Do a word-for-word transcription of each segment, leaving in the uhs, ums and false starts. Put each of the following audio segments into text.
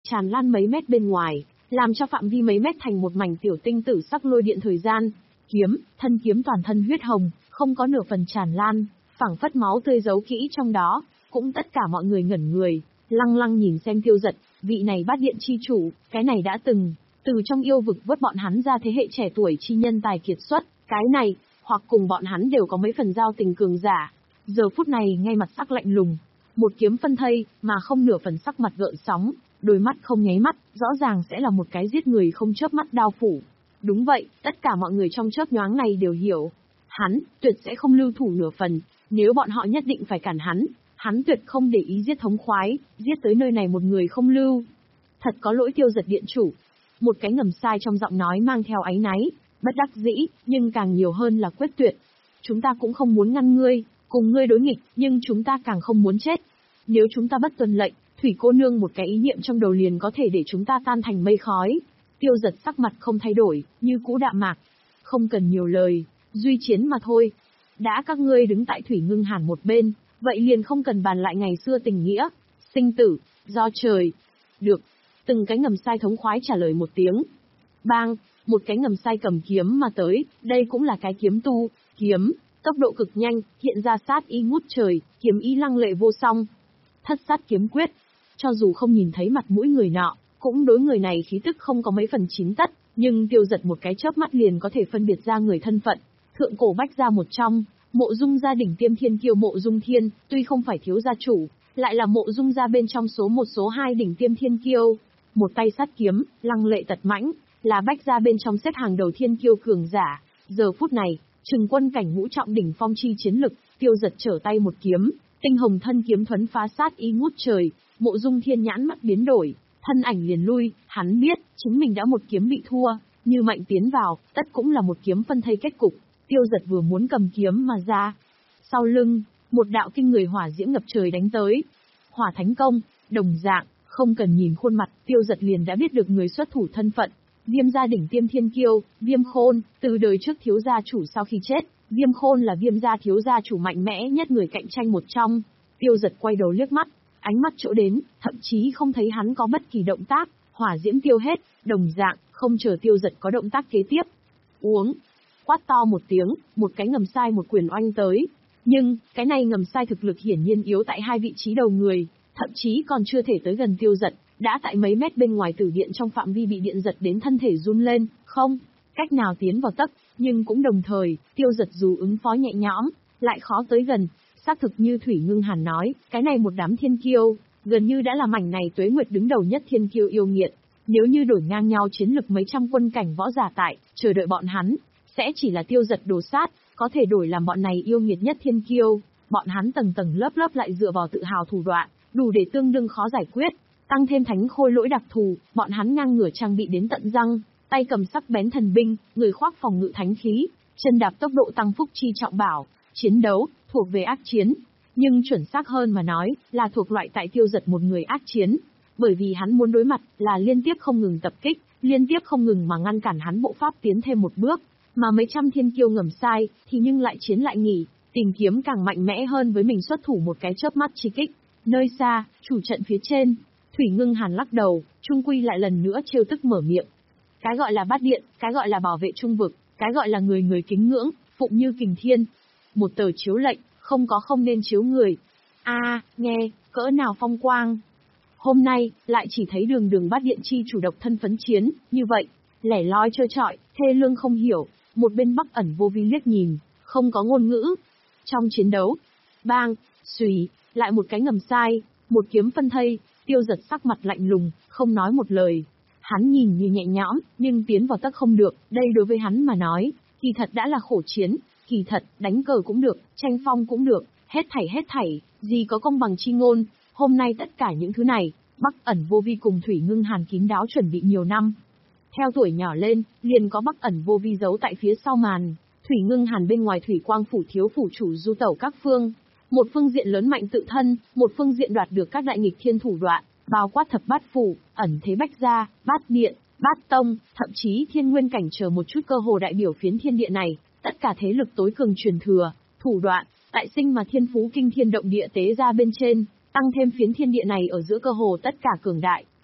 tràn lan mấy mét bên ngoài, làm cho phạm vi mấy mét thành một mảnh tiểu tinh tử sắc lôi điện thời gian. Kiếm, thân kiếm toàn thân huyết hồng, không có nửa phần tràn lan, phảng phất máu tươi giấu kỹ trong đó. Cũng tất cả mọi người ngẩn người, lăng lăng nhìn xem Tiêu Dật, vị này bát điện chi chủ, cái này đã từng từ trong yêu vực vớt bọn hắn ra thế hệ trẻ tuổi chi nhân tài kiệt xuất, cái này, hoặc cùng bọn hắn đều có mấy phần giao tình cường giả. Giờ phút này ngay mặt sắc lạnh lùng, một kiếm phân thây, mà không nửa phần sắc mặt gợn sóng, đôi mắt không nháy mắt, rõ ràng sẽ là một cái giết người không chớp mắt đao phủ. Đúng vậy, tất cả mọi người trong chớp nhoáng này đều hiểu, hắn tuyệt sẽ không lưu thủ nửa phần, nếu bọn họ nhất định phải cản hắn, hắn tuyệt không để ý giết thống khoái, giết tới nơi này một người không lưu. Thật có lỗi Tiêu Dật điện chủ. Một cái ngầm sai trong giọng nói mang theo áy náy, bất đắc dĩ, nhưng càng nhiều hơn là quyết tuyệt. Chúng ta cũng không muốn ngăn ngươi, cùng ngươi đối nghịch, nhưng chúng ta càng không muốn chết. Nếu chúng ta bất tuân lệnh, Thủy cô nương một cái ý niệm trong đầu liền có thể để chúng ta tan thành mây khói. Tiêu Dật sắc mặt không thay đổi, như cũ đạm mạc. Không cần nhiều lời, duy chiến mà thôi. Đã các ngươi đứng tại Thủy Ngưng Hàn một bên, vậy liền không cần bàn lại ngày xưa tình nghĩa. Sinh tử, do trời. Được. Từng cái ngầm sai thống khoái trả lời một tiếng. Bang, một cái ngầm sai cầm kiếm mà tới, đây cũng là cái kiếm tu, kiếm, tốc độ cực nhanh, hiện ra sát ý ngút trời, kiếm ý lăng lệ vô song. Thất sát kiếm quyết, cho dù không nhìn thấy mặt mũi người nọ, cũng đối người này khí tức không có mấy phần chín tất, nhưng Tiêu Dật một cái chớp mắt liền có thể phân biệt ra người thân phận. Thượng cổ bách gia một trong, Mộ Dung gia đỉnh tiêm thiên kiêu Mộ Dung Thiên, tuy không phải thiếu gia chủ, lại là Mộ Dung gia bên trong số một số hai đỉnh tiêm thiên kiêu. Một tay sát kiếm, lăng lệ tật mãnh, là bách gia bên trong xếp hàng đầu thiên kiêu cường giả. Giờ phút này, trừng quân cảnh ngũ trọng đỉnh phong chi chiến lực, Tiêu Dật trở tay một kiếm, tinh hồng thân kiếm thuấn phá sát ý ngút trời. Mộ Dung Thiên nhãn mắt biến đổi, thân ảnh liền lui, hắn biết, chính mình đã một kiếm bị thua, như mạnh tiến vào, tất cũng là một kiếm phân thây kết cục. Tiêu Dật vừa muốn cầm kiếm mà ra. Sau lưng, một đạo kinh người hỏa diễm ngập trời đánh tới. Hỏa thánh công, đồng dạng, không cần nhìn khuôn mặt, Tiêu Dật liền đã biết được người xuất thủ thân phận. Viêm gia đỉnh tiêm thiên kiêu, Viêm Khôn, từ đời trước thiếu gia chủ sau khi chết, Viêm Khôn là Viêm gia thiếu gia chủ mạnh mẽ nhất người cạnh tranh một trong. Tiêu Dật quay đầu liếc mắt, ánh mắt chỗ đến, thậm chí không thấy hắn có bất kỳ động tác, hỏa diễm tiêu hết, đồng dạng, không chờ Tiêu Dật có động tác kế tiếp. Uống, quát to một tiếng, một cái ngầm sai một quyền oanh tới. Nhưng, cái này ngầm sai thực lực hiển nhiên yếu tại hai vị trí đầu người, thậm chí còn chưa thể tới gần Tiêu Dật, đã tại mấy mét bên ngoài tử điện trong phạm vi bị điện giật đến thân thể run lên, không cách nào tiến vào tấc, nhưng cũng đồng thời, Tiêu Dật dù ứng phó nhẹ nhõm, lại khó tới gần. Xác thực như Thủy Ngưng Hàn nói, cái này một đám thiên kiêu, gần như đã là mảnh này tuế nguyệt đứng đầu nhất thiên kiêu yêu nghiệt. Nếu như đổi ngang nhau chiến lực mấy trăm quân cảnh võ giả tại, chờ đợi bọn hắn, sẽ chỉ là Tiêu Dật đồ sát, có thể đổi làm bọn này yêu nghiệt nhất thiên kiêu. Bọn hắn tầng tầng lớp lớp lại dựa vào tự hào thủ đoạn, đủ để tương đương khó giải quyết. Tăng thêm thánh khôi lỗi đặc thù, bọn hắn ngang ngửa trang bị đến tận răng, tay cầm sắc bén thần binh, người khoác phòng ngự thánh khí, chân đạp tốc độ tăng phúc chi trọng bảo, chiến đấu thuộc về ác chiến, nhưng chuẩn xác hơn mà nói, là thuộc loại tại Tiêu Dật một người ác chiến, bởi vì hắn muốn đối mặt là liên tiếp không ngừng tập kích, liên tiếp không ngừng mà ngăn cản hắn bộ pháp tiến thêm một bước, mà mấy trăm thiên kiêu ngầm sai thì nhưng lại chiến lại nghỉ, tìm kiếm càng mạnh mẽ hơn với mình xuất thủ một cái chớp mắt chi kích. Nơi xa, chủ trận phía trên, Thủy Ngưng Hàn lắc đầu, trung quy lại lần nữa trêu tức mở miệng. Cái gọi là bát điện, cái gọi là bảo vệ trung vực, cái gọi là người người kính ngưỡng, phụng như kình thiên. Một tờ chiếu lệnh, không có không nên chiếu người. A, à, nghe, cỡ nào phong quang. Hôm nay, lại chỉ thấy đường đường bát điện chi chủ độc thân phấn chiến, như vậy, lẻ loi trơ trọi, thê lương không hiểu, một bên Bắc Ẩn Vô Vi liếc nhìn, không có ngôn ngữ. Trong chiến đấu, bang, xùy, lại một cái ngầm sai, một kiếm phân thây, Tiêu Dật sắc mặt lạnh lùng, không nói một lời. Hắn nhìn như nhẹ nhõm, nhưng tiến vào tấc không được, đây đối với hắn mà nói, kỳ thật đã là khổ chiến, kỳ thật, đánh cờ cũng được, tranh phong cũng được, hết thảy hết thảy, gì có công bằng chi ngôn, hôm nay tất cả những thứ này, Bắc Ẩn Vô Vi cùng Thủy Ngưng Hàn kín đáo chuẩn bị nhiều năm. Theo tuổi nhỏ lên, liền có Bắc Ẩn Vô Vi giấu tại phía sau màn, Thủy Ngưng Hàn bên ngoài Thủy Quang phủ thiếu phủ chủ du tẩu các phương, một phương diện lớn mạnh tự thân, một phương diện đoạt được các đại nghịch thiên thủ đoạn, bao quát thập bát phủ, ẩn thế bách gia, bát điện, bát tông, thậm chí thiên nguyên cảnh chờ một chút cơ hồ đại biểu phiến thiên địa này, tất cả thế lực tối cường truyền thừa, thủ đoạn, tại sinh mà thiên phú kinh thiên động địa tế ra bên trên, tăng thêm phiến thiên địa này ở giữa cơ hồ tất cả cường đại,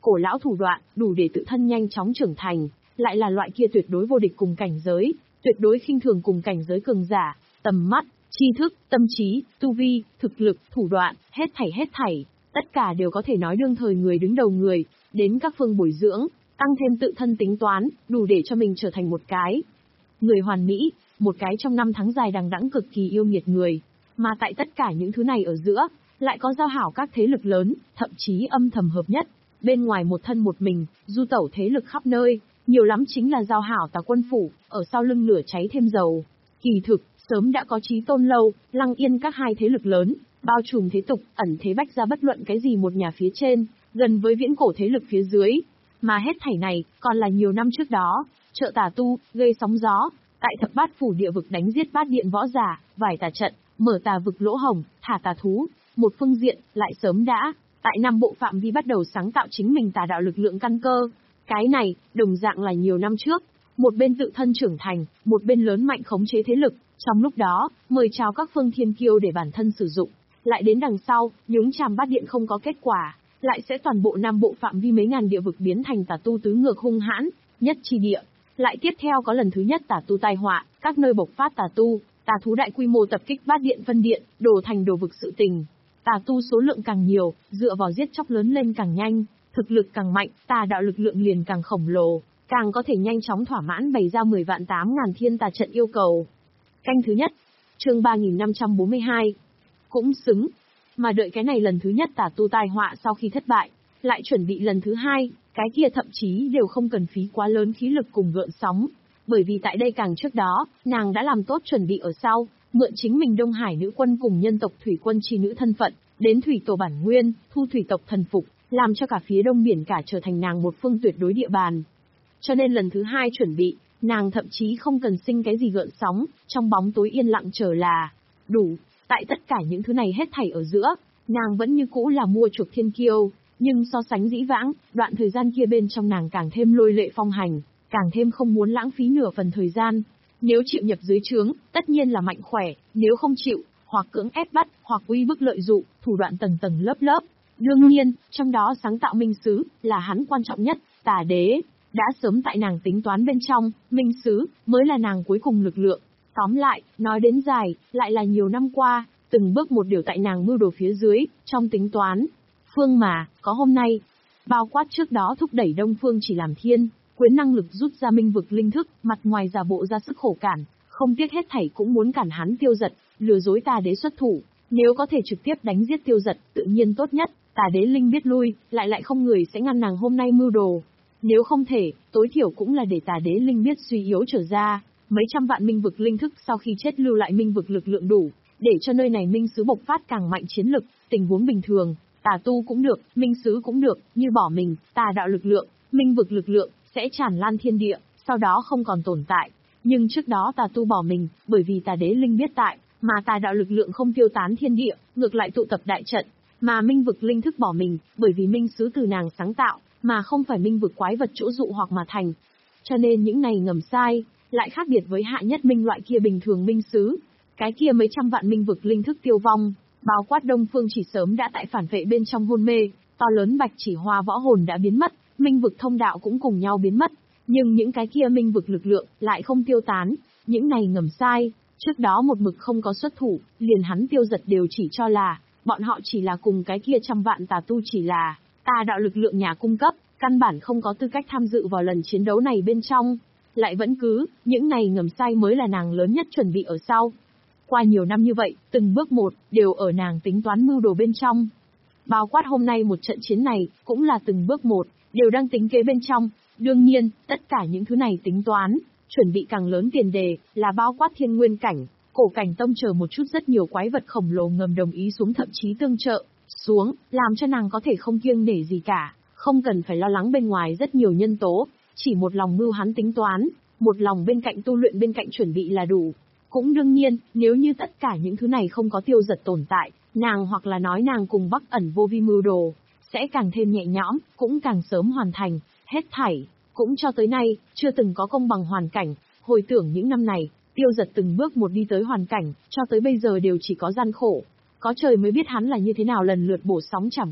cổ lão thủ đoạn, đủ để tự thân nhanh chóng trưởng thành, lại là loại kia tuyệt đối vô địch cùng cảnh giới, tuyệt đối khinh thường cùng cảnh giới cường giả, tầm mắt, tri thức, tâm trí, tu vi, thực lực, thủ đoạn, hết thảy hết thảy, tất cả đều có thể nói đương thời người đứng đầu người, đến các phương bồi dưỡng, tăng thêm tự thân tính toán, đủ để cho mình trở thành một cái người hoàn mỹ, một cái trong năm tháng dài đằng đẵng cực kỳ yêu nghiệt người. Mà tại tất cả những thứ này ở giữa, lại có giao hảo các thế lực lớn, thậm chí âm thầm hợp nhất, bên ngoài một thân một mình, du tẩu thế lực khắp nơi, nhiều lắm chính là giao hảo Tà Quân phủ, ở sau lưng lửa cháy thêm dầu. Kỳ thực, sớm đã có Chí Tôn Lâu, Lăng Yên các hai thế lực lớn, bao trùm thế tục, ẩn thế bách ra bất luận cái gì một nhà phía trên, gần với viễn cổ thế lực phía dưới. Mà hết thảy này, còn là nhiều năm trước đó, trợ tà tu, gây sóng gió, tại thập bát phủ địa vực đánh giết bát điện võ giả, vải tà trận, mở tà vực lỗ hồng, thả tà thú. Một phương diện, lại sớm đã, tại năm bộ phạm vi bắt đầu sáng tạo chính mình tà đạo lực lượng căn cơ. Cái này, đồng dạng là nhiều năm trước, một bên tự thân trưởng thành, một bên lớn mạnh khống chế thế lực, trong lúc đó, mời chào các phương thiên kiêu để bản thân sử dụng. Lại đến đằng sau, nhúng chàm bát điện không có kết quả, lại sẽ toàn bộ năm bộ phạm vi mấy ngàn địa vực biến thành tà tu tứ ngược hung hãn, nhất chi địa. Lại tiếp theo có lần thứ nhất tà tu tai họa, các nơi bộc phát tà tu, tà thú đại quy mô tập kích bát điện phân điện, đổ thành đồ vực sự tình. Tà tu số lượng càng nhiều, dựa vào giết chóc lớn lên càng nhanh, thực lực càng mạnh, tà đạo lực lượng liền càng khổng lồ, càng có thể nhanh chóng thỏa mãn bày ra mười vạn tám ngàn thiên tà trận yêu cầu. Canh thứ nhất, chương ba nghìn năm trăm bốn mươi hai. Cũng xứng. Mà đợi cái này lần thứ nhất tà tu tai họa sau khi thất bại, lại chuẩn bị lần thứ hai, cái kia thậm chí đều không cần phí quá lớn khí lực cùng gợn sóng. Bởi vì tại đây càng trước đó, nàng đã làm tốt chuẩn bị ở sau, mượn chính mình Đông Hải nữ quân cùng nhân tộc thủy quân chi nữ thân phận, đến thủy tổ bản nguyên, thu thủy tộc thần phục, làm cho cả phía đông biển cả trở thành nàng một phương tuyệt đối địa bàn. Cho nên lần thứ hai chuẩn bị, nàng thậm chí không cần sinh cái gì gợn sóng, trong bóng tối yên lặng chờ là đủ. Tại tất cả những thứ này hết thảy ở giữa, nàng vẫn như cũ là mua chuộc thiên kiêu, nhưng so sánh dĩ vãng, đoạn thời gian kia bên trong nàng càng thêm lôi lệ phong hành, càng thêm không muốn lãng phí nửa phần thời gian. Nếu chịu nhập dưới trướng, tất nhiên là mạnh khỏe, nếu không chịu, hoặc cưỡng ép bắt, hoặc uy bức lợi dụng, thủ đoạn tầng tầng lớp lớp. Đương nhiên, trong đó sáng tạo minh sứ, là hắn quan trọng nhất, tà đế. Đã sớm tại nàng tính toán bên trong, minh sứ, mới là nàng cuối cùng lực lượng. Tóm lại, nói đến dài, lại là nhiều năm qua, từng bước một điều tại nàng mưu đồ phía dưới, trong tính toán. Phương mà, có hôm nay, bao quát trước đó thúc đẩy Đông Phương chỉ làm thiên, quyến năng lực rút ra minh vực linh thức, mặt ngoài giả bộ ra sức khổ cản, không tiếc hết thảy cũng muốn cản hắn tiêu giật, lừa dối tà đế xuất thủ. Nếu có thể trực tiếp đánh giết tiêu giật, tự nhiên tốt nhất, tà đế linh biết lui, lại lại không người sẽ ngăn nàng hôm nay mưu đồ. Nếu không thể, tối thiểu cũng là để tà đế linh biết suy yếu trở ra, mấy trăm vạn minh vực linh thức sau khi chết lưu lại minh vực lực lượng đủ, để cho nơi này minh sứ bộc phát càng mạnh chiến lực, tình huống bình thường, tà tu cũng được, minh sứ cũng được, như bỏ mình, tà đạo lực lượng, minh vực lực lượng, sẽ tràn lan thiên địa, sau đó không còn tồn tại. Nhưng trước đó tà tu bỏ mình, bởi vì tà đế linh biết tại, mà tà đạo lực lượng không tiêu tán thiên địa, ngược lại tụ tập đại trận, mà minh vực linh thức bỏ mình, bởi vì minh sứ từ nàng sáng tạo, mà không phải minh vực quái vật chỗ dụ hoặc mà thành. Cho nên những này ngầm sai, lại khác biệt với hạ nhất minh loại kia bình thường minh sứ. Cái kia mấy trăm vạn minh vực linh thức tiêu vong, bao quát Đông Phương chỉ sớm đã tại phản vệ bên trong hôn mê, to lớn bạch chỉ hoa võ hồn đã biến mất, minh vực thông đạo cũng cùng nhau biến mất. Nhưng những cái kia minh vực lực lượng lại không tiêu tán, những này ngầm sai, trước đó một mực không có xuất thủ, liền hắn tiêu giật đều chỉ cho là, bọn họ chỉ là cùng cái kia trăm vạn tà tu chỉ là tà đạo lực lượng nhà cung cấp, căn bản không có tư cách tham dự vào lần chiến đấu này bên trong. Lại vẫn cứ, những này ngầm sai mới là nàng lớn nhất chuẩn bị ở sau. Qua nhiều năm như vậy, từng bước một, đều ở nàng tính toán mưu đồ bên trong. Bao quát hôm nay một trận chiến này, cũng là từng bước một, đều đang tính kế bên trong. Đương nhiên, tất cả những thứ này tính toán, chuẩn bị càng lớn tiền đề, là bao quát thiên nguyên cảnh, cổ cảnh tông chờ một chút rất nhiều quái vật khổng lồ ngầm đồng ý xuống thậm chí tương trợ, xuống, làm cho nàng có thể không kiêng nể gì cả, không cần phải lo lắng bên ngoài rất nhiều nhân tố, chỉ một lòng mưu hắn tính toán, một lòng bên cạnh tu luyện bên cạnh chuẩn bị là đủ. Cũng đương nhiên, nếu như tất cả những thứ này không có tiêu giật tồn tại, nàng hoặc là nói nàng cùng Bắc ẩn vô vi mưu đồ, sẽ càng thêm nhẹ nhõm, cũng càng sớm hoàn thành, hết thảy, cũng cho tới nay, chưa từng có công bằng hoàn cảnh, hồi tưởng những năm này, tiêu giật từng bước một đi tới hoàn cảnh, cho tới bây giờ đều chỉ có gian khổ, có trời mới biết hắn là như thế nào lần lượt bổ sóng chảm cước,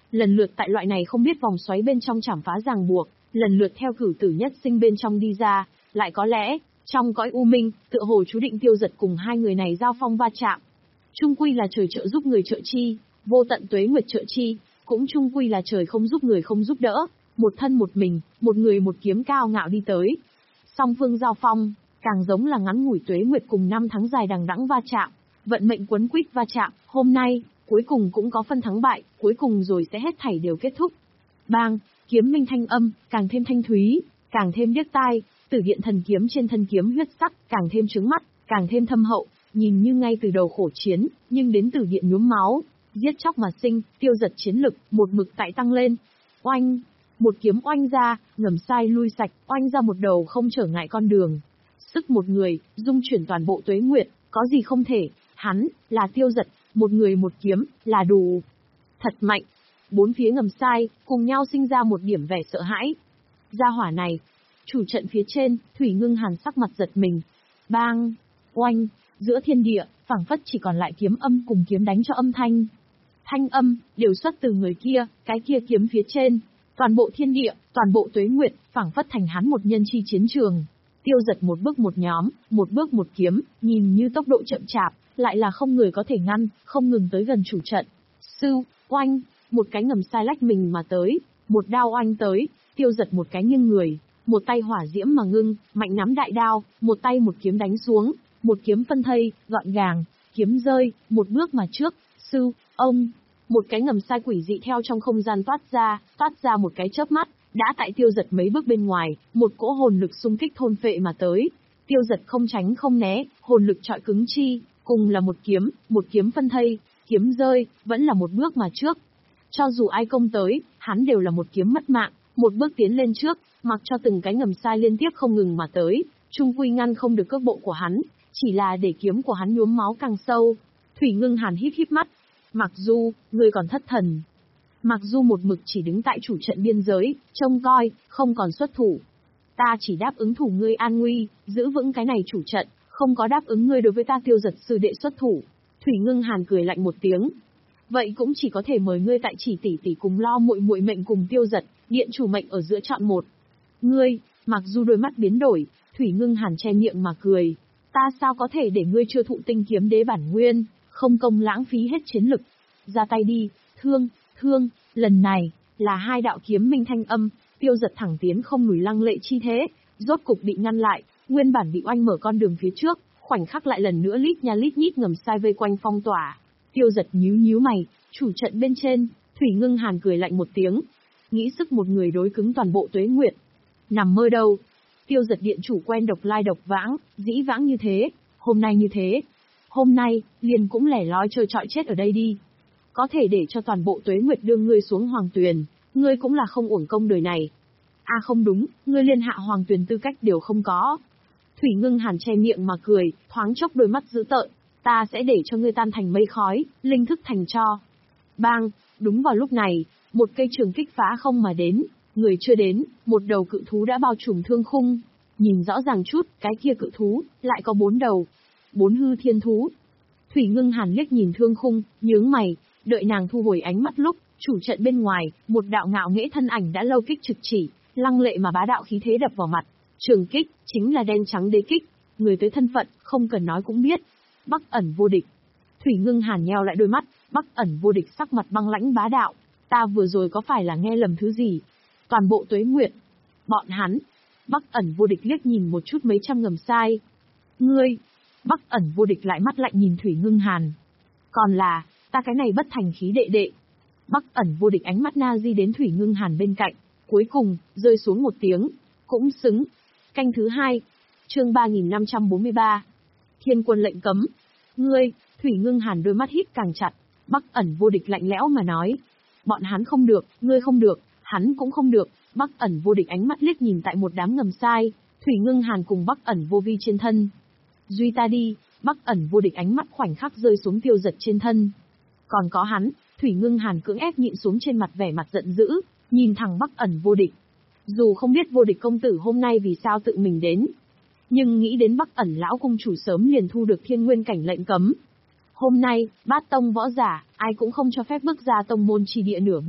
lần lượt tại loại này không biết vòng xoáy bên trong chảm phá ràng buộc, lần lượt theo cửu tử nhất sinh bên trong đi ra, lại có lẽ, trong cõi u minh, tựa hồ chú định Tiêu Dật cùng hai người này giao phong va chạm. Trung quy là trời trợ giúp người trợ chi, vô tận tuế nguyệt trợ chi, cũng trung quy là trời không giúp người không giúp đỡ, một thân một mình, một người một kiếm cao ngạo đi tới. Song phương giao phong, càng giống là ngắn ngủi tuế nguyệt cùng năm tháng dài đằng đẵng va chạm, vận mệnh quấn quýt va chạm, hôm nay, cuối cùng cũng có phân thắng bại, cuối cùng rồi sẽ hết thảy đều kết thúc. Bang, kiếm minh thanh âm, càng thêm thanh thúy, càng thêm điếc tai, Tử Điện thần kiếm trên thân kiếm huyết sắc, càng thêm trướng mắt, càng thêm thâm hậu, nhìn như ngay từ đầu khổ chiến, nhưng đến Tử Điện nhuốm máu, giết chóc mà sinh, Tiêu Dật chiến lực, một mực tại tăng lên. Oanh, một kiếm oanh ra, ngầm sai lui sạch, oanh ra một đầu không trở ngại con đường. Sức một người, dung chuyển toàn bộ tuế nguyệt, có gì không thể, hắn, là Tiêu Dật, một người một kiếm, là đủ. Thật mạnh. Bốn phía ngầm sai, cùng nhau sinh ra một điểm vẻ sợ hãi. Gia hỏa này, chủ trận phía trên, Thủy Ngưng Hàn sắc mặt giật mình. Bang, oanh, giữa thiên địa, phảng phất chỉ còn lại kiếm âm cùng kiếm đánh cho âm thanh. Thanh âm, đều xuất từ người kia, cái kia kiếm phía trên. Toàn bộ thiên địa, toàn bộ tuế nguyệt, phảng phất thành hắn một nhân chi chiến trường. Tiêu Dật một bước một nhóm, một bước một kiếm, nhìn như tốc độ chậm chạp, lại là không người có thể ngăn, không ngừng tới gần chủ trận. Sư, oanh, một cái ngầm sai lách mình mà tới, một đao oanh tới, Tiêu Dật một cái nghiêng người, một tay hỏa diễm mà ngưng, mạnh nắm đại đao, một tay một kiếm đánh xuống, một kiếm phân thây, gọn gàng, kiếm rơi, một bước mà trước, sư, ông, một cái ngầm sai quỷ dị theo trong không gian toát ra, toát ra một cái chớp mắt, đã tại Tiêu Dật mấy bước bên ngoài, một cỗ hồn lực xung kích thôn phệ mà tới. Tiêu Dật không tránh không né, hồn lực trọi cứng chi, cùng là một kiếm, một kiếm phân thây, kiếm rơi, vẫn là một bước mà trước. Cho dù ai công tới, hắn đều là một kiếm mất mạng, một bước tiến lên trước, mặc cho từng cái ngầm sai liên tiếp không ngừng mà tới, trung quy ngăn không được cước bộ của hắn, chỉ là để kiếm của hắn nhuốm máu càng sâu. Thủy Ngưng Hàn híp híp mắt, mặc dù, ngươi còn thất thần. Mặc dù một mực chỉ đứng tại chủ trận biên giới, trông coi, không còn xuất thủ. Ta chỉ đáp ứng thủ ngươi an nguy, giữ vững cái này chủ trận, không có đáp ứng ngươi đối với ta Tiêu Dật sư đệ xuất thủ. Thủy Ngưng Hàn cười lạnh một tiếng. Vậy cũng chỉ có thể mời ngươi tại chỉ tỷ tỷ cùng lo muội muội mệnh cùng Tiêu Dật, điện chủ mệnh ở giữa chọn một. Ngươi, mặc dù đôi mắt biến đổi, Thủy Ngưng Hàn che miệng mà cười. Ta sao có thể để ngươi chưa thụ tinh kiếm đế bản nguyên, không công lãng phí hết chiến lực. Ra tay đi, thương, thương, lần này, là hai đạo kiếm minh thanh âm, Tiêu Dật thẳng tiến không lùi lăng lệ chi thế, rốt cục bị ngăn lại, nguyên bản bị oanh mở con đường phía trước, khoảnh khắc lại lần nữa lít nha lít nhít ngầm sai vây quanh phong tỏa. Tiêu Dật nhíu nhíu mày, chủ trận bên trên, Thủy Ngưng Hàn cười lạnh một tiếng, nghĩ sức một người đối cứng toàn bộ tuế nguyệt. Nằm mơ đâu, Tiêu Dật điện chủ quen độc lai độc vãng, dĩ vãng như thế, hôm nay như thế. Hôm nay, liền cũng lẻ loi chơi trọi chết ở đây đi. Có thể để cho toàn bộ tuế nguyệt đưa ngươi xuống hoàng tuyền, ngươi cũng là không uổng công đời này. À không đúng, ngươi liên hạ hoàng tuyền tư cách đều không có. Thủy Ngưng Hàn che miệng mà cười, thoáng chốc đôi mắt dữ tợn, ta sẽ để cho ngươi tan thành mây khói, linh thức thành tro. Bang, đúng vào lúc này, một cây trường kích phá không mà đến, người chưa đến, một đầu cự thú đã bao trùm thương khung. Nhìn rõ ràng chút, cái kia cự thú, lại có bốn đầu. Bốn hư thiên thú. Thủy Ngưng Hàn liếc nhìn thương khung, nhướng mày, đợi nàng thu hồi ánh mắt lúc, chủ trận bên ngoài, một đạo ngạo nghễ thân ảnh đã lâu kích trực chỉ, lăng lệ mà bá đạo khí thế đập vào mặt. Trường kích, chính là đen trắng đế kích, người tới thân phận, không cần nói cũng biết. Bắc ẩn vô địch. Thủy Ngưng Hàn nheo lại đôi mắt, Bắc ẩn vô địch sắc mặt băng lãnh bá đạo. Ta vừa rồi có phải là nghe lầm thứ gì? Toàn bộ tuế nguyệt. Bọn hắn. Bắc ẩn vô địch liếc nhìn một chút mấy trăm ngầm sai. Ngươi. Bắc ẩn vô địch lại mắt lạnh nhìn Thủy Ngưng Hàn. Còn là, ta cái này bất thành khí đệ đệ. Bắc ẩn vô địch ánh mắt na di đến Thủy Ngưng Hàn bên cạnh, cuối cùng, rơi xuống một tiếng. Cũng xứng. Canh thứ hai. Chương ba nghìn năm trăm bốn mươi ba. Thiên quân lệnh cấm. Ngươi, Thủy Ngưng Hàn đôi mắt hít càng chặt. Bắc ẩn vô địch lạnh lẽo mà nói. Bọn hắn không được, ngươi không được, hắn cũng không được. Bắc ẩn vô địch ánh mắt liếc nhìn tại một đám ngầm sai, Thủy Ngưng Hàn cùng Bắc ẩn vô vi trên thân. Duy ta đi, Bắc ẩn vô địch ánh mắt khoảnh khắc rơi xuống Tiêu Dật trên thân. Còn có hắn, Thủy Ngưng Hàn cưỡng ép nhịn xuống trên mặt vẻ mặt giận dữ, nhìn thẳng Bắc ẩn vô địch. Dù không biết vô địch công tử hôm nay vì sao tự mình đến, nhưng nghĩ đến Bắc ẩn lão cung chủ sớm liền thu được thiên nguyên cảnh lệnh cấm. Hôm nay, bát tông võ giả, ai cũng không cho phép bước ra tông môn chi địa nửa bước,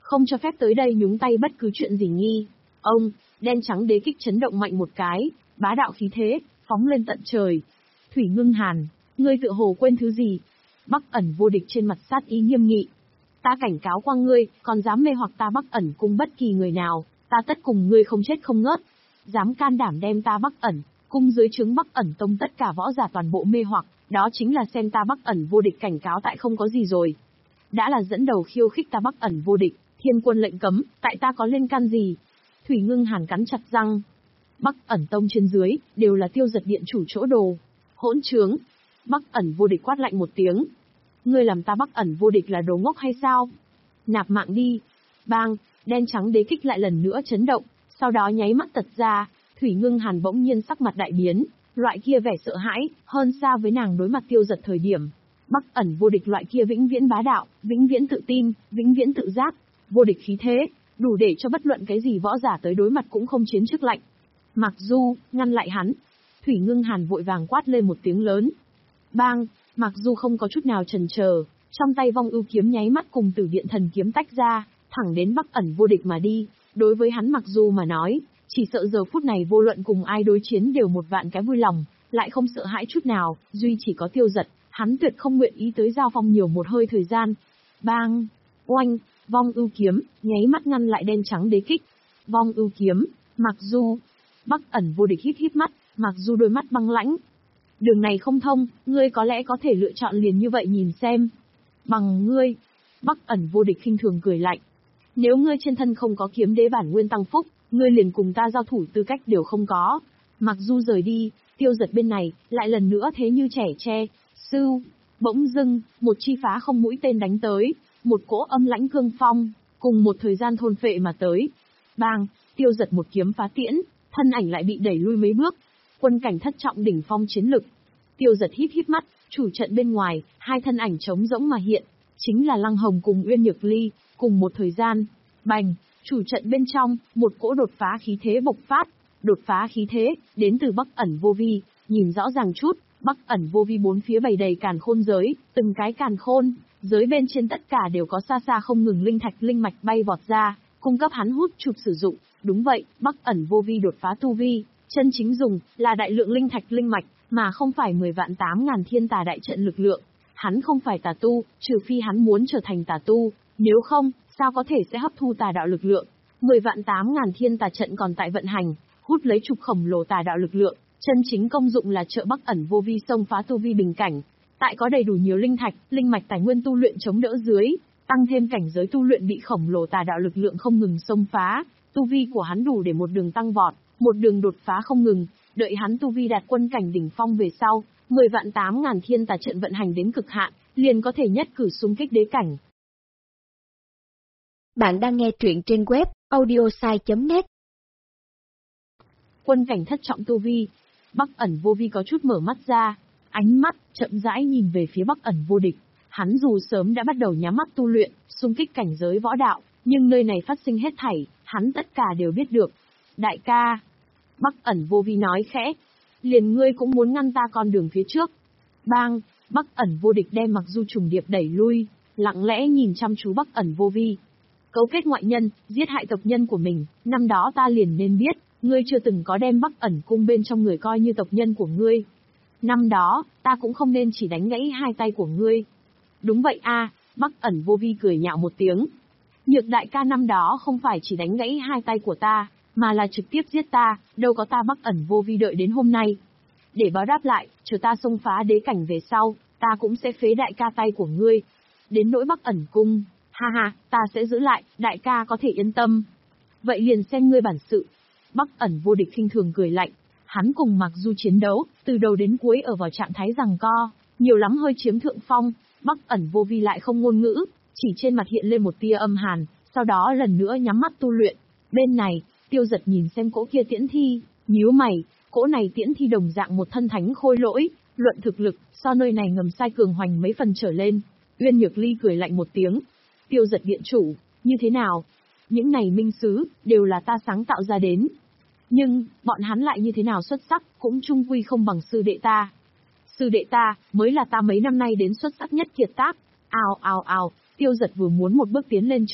không cho phép tới đây nhúng tay bất cứ chuyện gì nghi. Ông, đen trắng đế kích chấn động mạnh một cái, bá đạo khí thế, phóng lên tận trời. Thủy Ngưng Hàn, ngươi tựa hồ quên thứ gì? Bắc Ẩn Vô Địch trên mặt sát ý nghiêm nghị. Ta cảnh cáo qua ngươi, còn dám mê hoặc ta Bắc Ẩn Cung bất kỳ người nào, ta tất cùng ngươi không chết không ngớt. Dám can đảm đem ta Bắc Ẩn Cung dưới trướng Bắc Ẩn Tông tất cả võ giả toàn bộ mê hoặc, đó chính là xem ta Bắc Ẩn Vô Địch cảnh cáo tại không có gì rồi. Đã là dẫn đầu khiêu khích ta Bắc Ẩn Vô Địch, thiên quân lệnh cấm, tại ta có liên can gì? Thủy Ngưng Hàn cắn chặt răng. Bắc Ẩn Tông trên dưới, đều là Tiêu Giật điện chủ chỗ đồ. Hỗn trướng! Bắc Ẩn Vô Địch quát lạnh một tiếng. Ngươi làm ta Bắc Ẩn Vô Địch là đồ ngốc hay sao? Nạp mạng đi! Bang! Đen trắng đế kích lại lần nữa chấn động, sau đó nháy mắt tật ra, Thủy Ngưng Hàn bỗng nhiên sắc mặt đại biến, loại kia vẻ sợ hãi, hơn xa với nàng đối mặt Tiêu Giật thời điểm. Bắc Ẩn Vô Địch loại kia vĩnh viễn bá đạo, vĩnh viễn tự tin, vĩnh viễn tự giác, vô địch khí thế, đủ để cho bất luận cái gì võ giả tới đối mặt cũng không chiến trước lạnh. Mặc dù, ngăn lại hắn. Thủy Ngưng Hàn vội vàng quát lên một tiếng lớn. Bang, Mặc dù không có chút nào chần chờ, trong tay Vong Ưu kiếm nháy mắt cùng Tử Điện Thần kiếm tách ra, thẳng đến Bắc Ẩn Vô Địch mà đi. Đối với hắn Mặc dù mà nói, chỉ sợ giờ phút này vô luận cùng ai đối chiến đều một vạn cái vui lòng, lại không sợ hãi chút nào, duy chỉ có Tiêu Giật, hắn tuyệt không nguyện ý tới giao phong nhiều một hơi thời gian. Bang, oanh, Vong Ưu kiếm nháy mắt ngăn lại đen trắng đế kích. Vong Ưu kiếm, Mặc dù. Bắc Ẩn Vô Địch hít hít mắt, Mặc dù đôi mắt băng lãnh. Đường này không thông, ngươi có lẽ có thể lựa chọn liền như vậy nhìn xem. Bằng ngươi. Bắc Ẩn Vô Địch khinh thường cười lạnh. Nếu ngươi trên thân không có kiếm đế bản nguyên tăng phúc, ngươi liền cùng ta giao thủ tư cách đều không có. Mặc dù rời đi, Tiêu Giật bên này, lại lần nữa thế như trẻ tre, sưu. Bỗng dưng, một chi phá không mũi tên đánh tới, một cỗ âm lãnh cương phong, cùng một thời gian thôn phệ mà tới. Bang, Tiêu Giật một kiếm phá tiễn, thân ảnh lại bị đẩy lui mấy bước. Quân cảnh thất trọng đỉnh phong chiến lực. Tiêu Giật híp híp mắt, chủ trận bên ngoài, hai thân ảnh trống rỗng mà hiện, chính là Lăng Hồng cùng Uyên Nhược Ly, cùng một thời gian. Bành, chủ trận bên trong, một cỗ đột phá khí thế bộc phát. Đột phá khí thế, đến từ Bắc Ẩn Vô Vi, nhìn rõ ràng chút, Bắc Ẩn Vô Vi bốn phía bày đầy càn khôn giới, từng cái càn khôn, giới bên trên tất cả đều có xa xa không ngừng linh thạch linh mạch bay vọt ra, cung cấp hắn hút chụp sử dụng. Đúng vậy, Bắc Ẩn Vô Vi đột phá tu vi, chân chính dùng là đại lượng linh thạch linh mạch, mà không phải mười vạn tám ngàn thiên tà đại trận lực lượng. Hắn không phải tà tu, trừ phi hắn muốn trở thành tà tu, nếu không, sao có thể sẽ hấp thu tà đạo lực lượng. mười vạn tám ngàn thiên tà trận còn tại vận hành, hút lấy trục khổng lồ tà đạo lực lượng, chân chính công dụng là trợ Bắc Ẩn Vô Vi xông phá tu vi bình cảnh. Tại có đầy đủ nhiều linh thạch, linh mạch tài nguyên tu luyện chống đỡ dưới, tăng thêm cảnh giới tu luyện bị khổng lồ tà đạo lực lượng không ngừng xông phá, tu vi của hắn đủ để một đường tăng vọt, một đường đột phá không ngừng, đợi hắn tu vi đạt quân cảnh đỉnh phong về sau, mười vạn tám ngàn thiên tà trận vận hành đến cực hạn, liền có thể nhất cử xung kích đế cảnh. Bạn đang nghe truyện trên web audiosai chấm net. Quân cảnh thất trọng tu vi, Bắc Ẩn Vô Vi có chút mở mắt ra, ánh mắt chậm rãi nhìn về phía Bắc Ẩn Vô Địch. Hắn dù sớm đã bắt đầu nhắm mắt tu luyện, xung kích cảnh giới võ đạo, nhưng nơi này phát sinh hết thảy, hắn tất cả đều biết được. Đại ca, Bắc Ẩn Vô Vi nói khẽ, liền ngươi cũng muốn ngăn ta con đường phía trước. Bang, Bắc Ẩn Vô Địch đem Mặc Du trùng điệp đẩy lui, lặng lẽ nhìn chăm chú Bắc Ẩn Vô Vi. Cấu kết ngoại nhân, giết hại tộc nhân của mình, năm đó ta liền nên biết, ngươi chưa từng có đem Bắc Ẩn Cung bên trong người coi như tộc nhân của ngươi. Năm đó, ta cũng không nên chỉ đánh gãy hai tay của ngươi. Đúng vậy a, Bắc Ẩn Vô Vi cười nhạo một tiếng. Nhược đại ca năm đó không phải chỉ đánh gãy hai tay của ta, mà là trực tiếp giết ta, đâu có ta Bắc Ẩn Vô Vi đợi đến hôm nay. Để báo đáp lại, chờ ta xông phá đế cảnh về sau, ta cũng sẽ phế đại ca tay của ngươi. Đến nỗi Bắc Ẩn Cung, ha ha, ta sẽ giữ lại, đại ca có thể yên tâm. Vậy liền xem ngươi bản sự. Bắc Ẩn Vô Địch khinh thường cười lạnh, hắn cùng Mặc Du chiến đấu, từ đầu đến cuối ở vào trạng thái giằng co, nhiều lắm hơi chiếm thượng phong, Bắc Ẩn Vô Vi lại không ngôn ngữ, chỉ trên mặt hiện lên một tia âm hàn, sau đó lần nữa nhắm mắt tu luyện. Bên này, Tiêu Giật nhìn xem cỗ kia tiễn thi, nhíu mày, cỗ này tiễn thi đồng dạng một thân thánh khôi lỗi, luận thực lực, so nơi này ngầm sai cường hoành mấy phần trở lên. Uyên Nhược Ly cười lạnh một tiếng, Tiêu Giật điện chủ, như thế nào? Những này minh sứ, đều là ta sáng tạo ra đến. Nhưng, bọn hắn lại như thế nào xuất sắc, cũng chung quy không bằng sư đệ ta. Sư đệ ta, mới là ta mấy năm nay đến xuất sắc nhất kiệt tác. Ào ào ào, Tiêu Giật vừa muốn một bước tiến lên trước,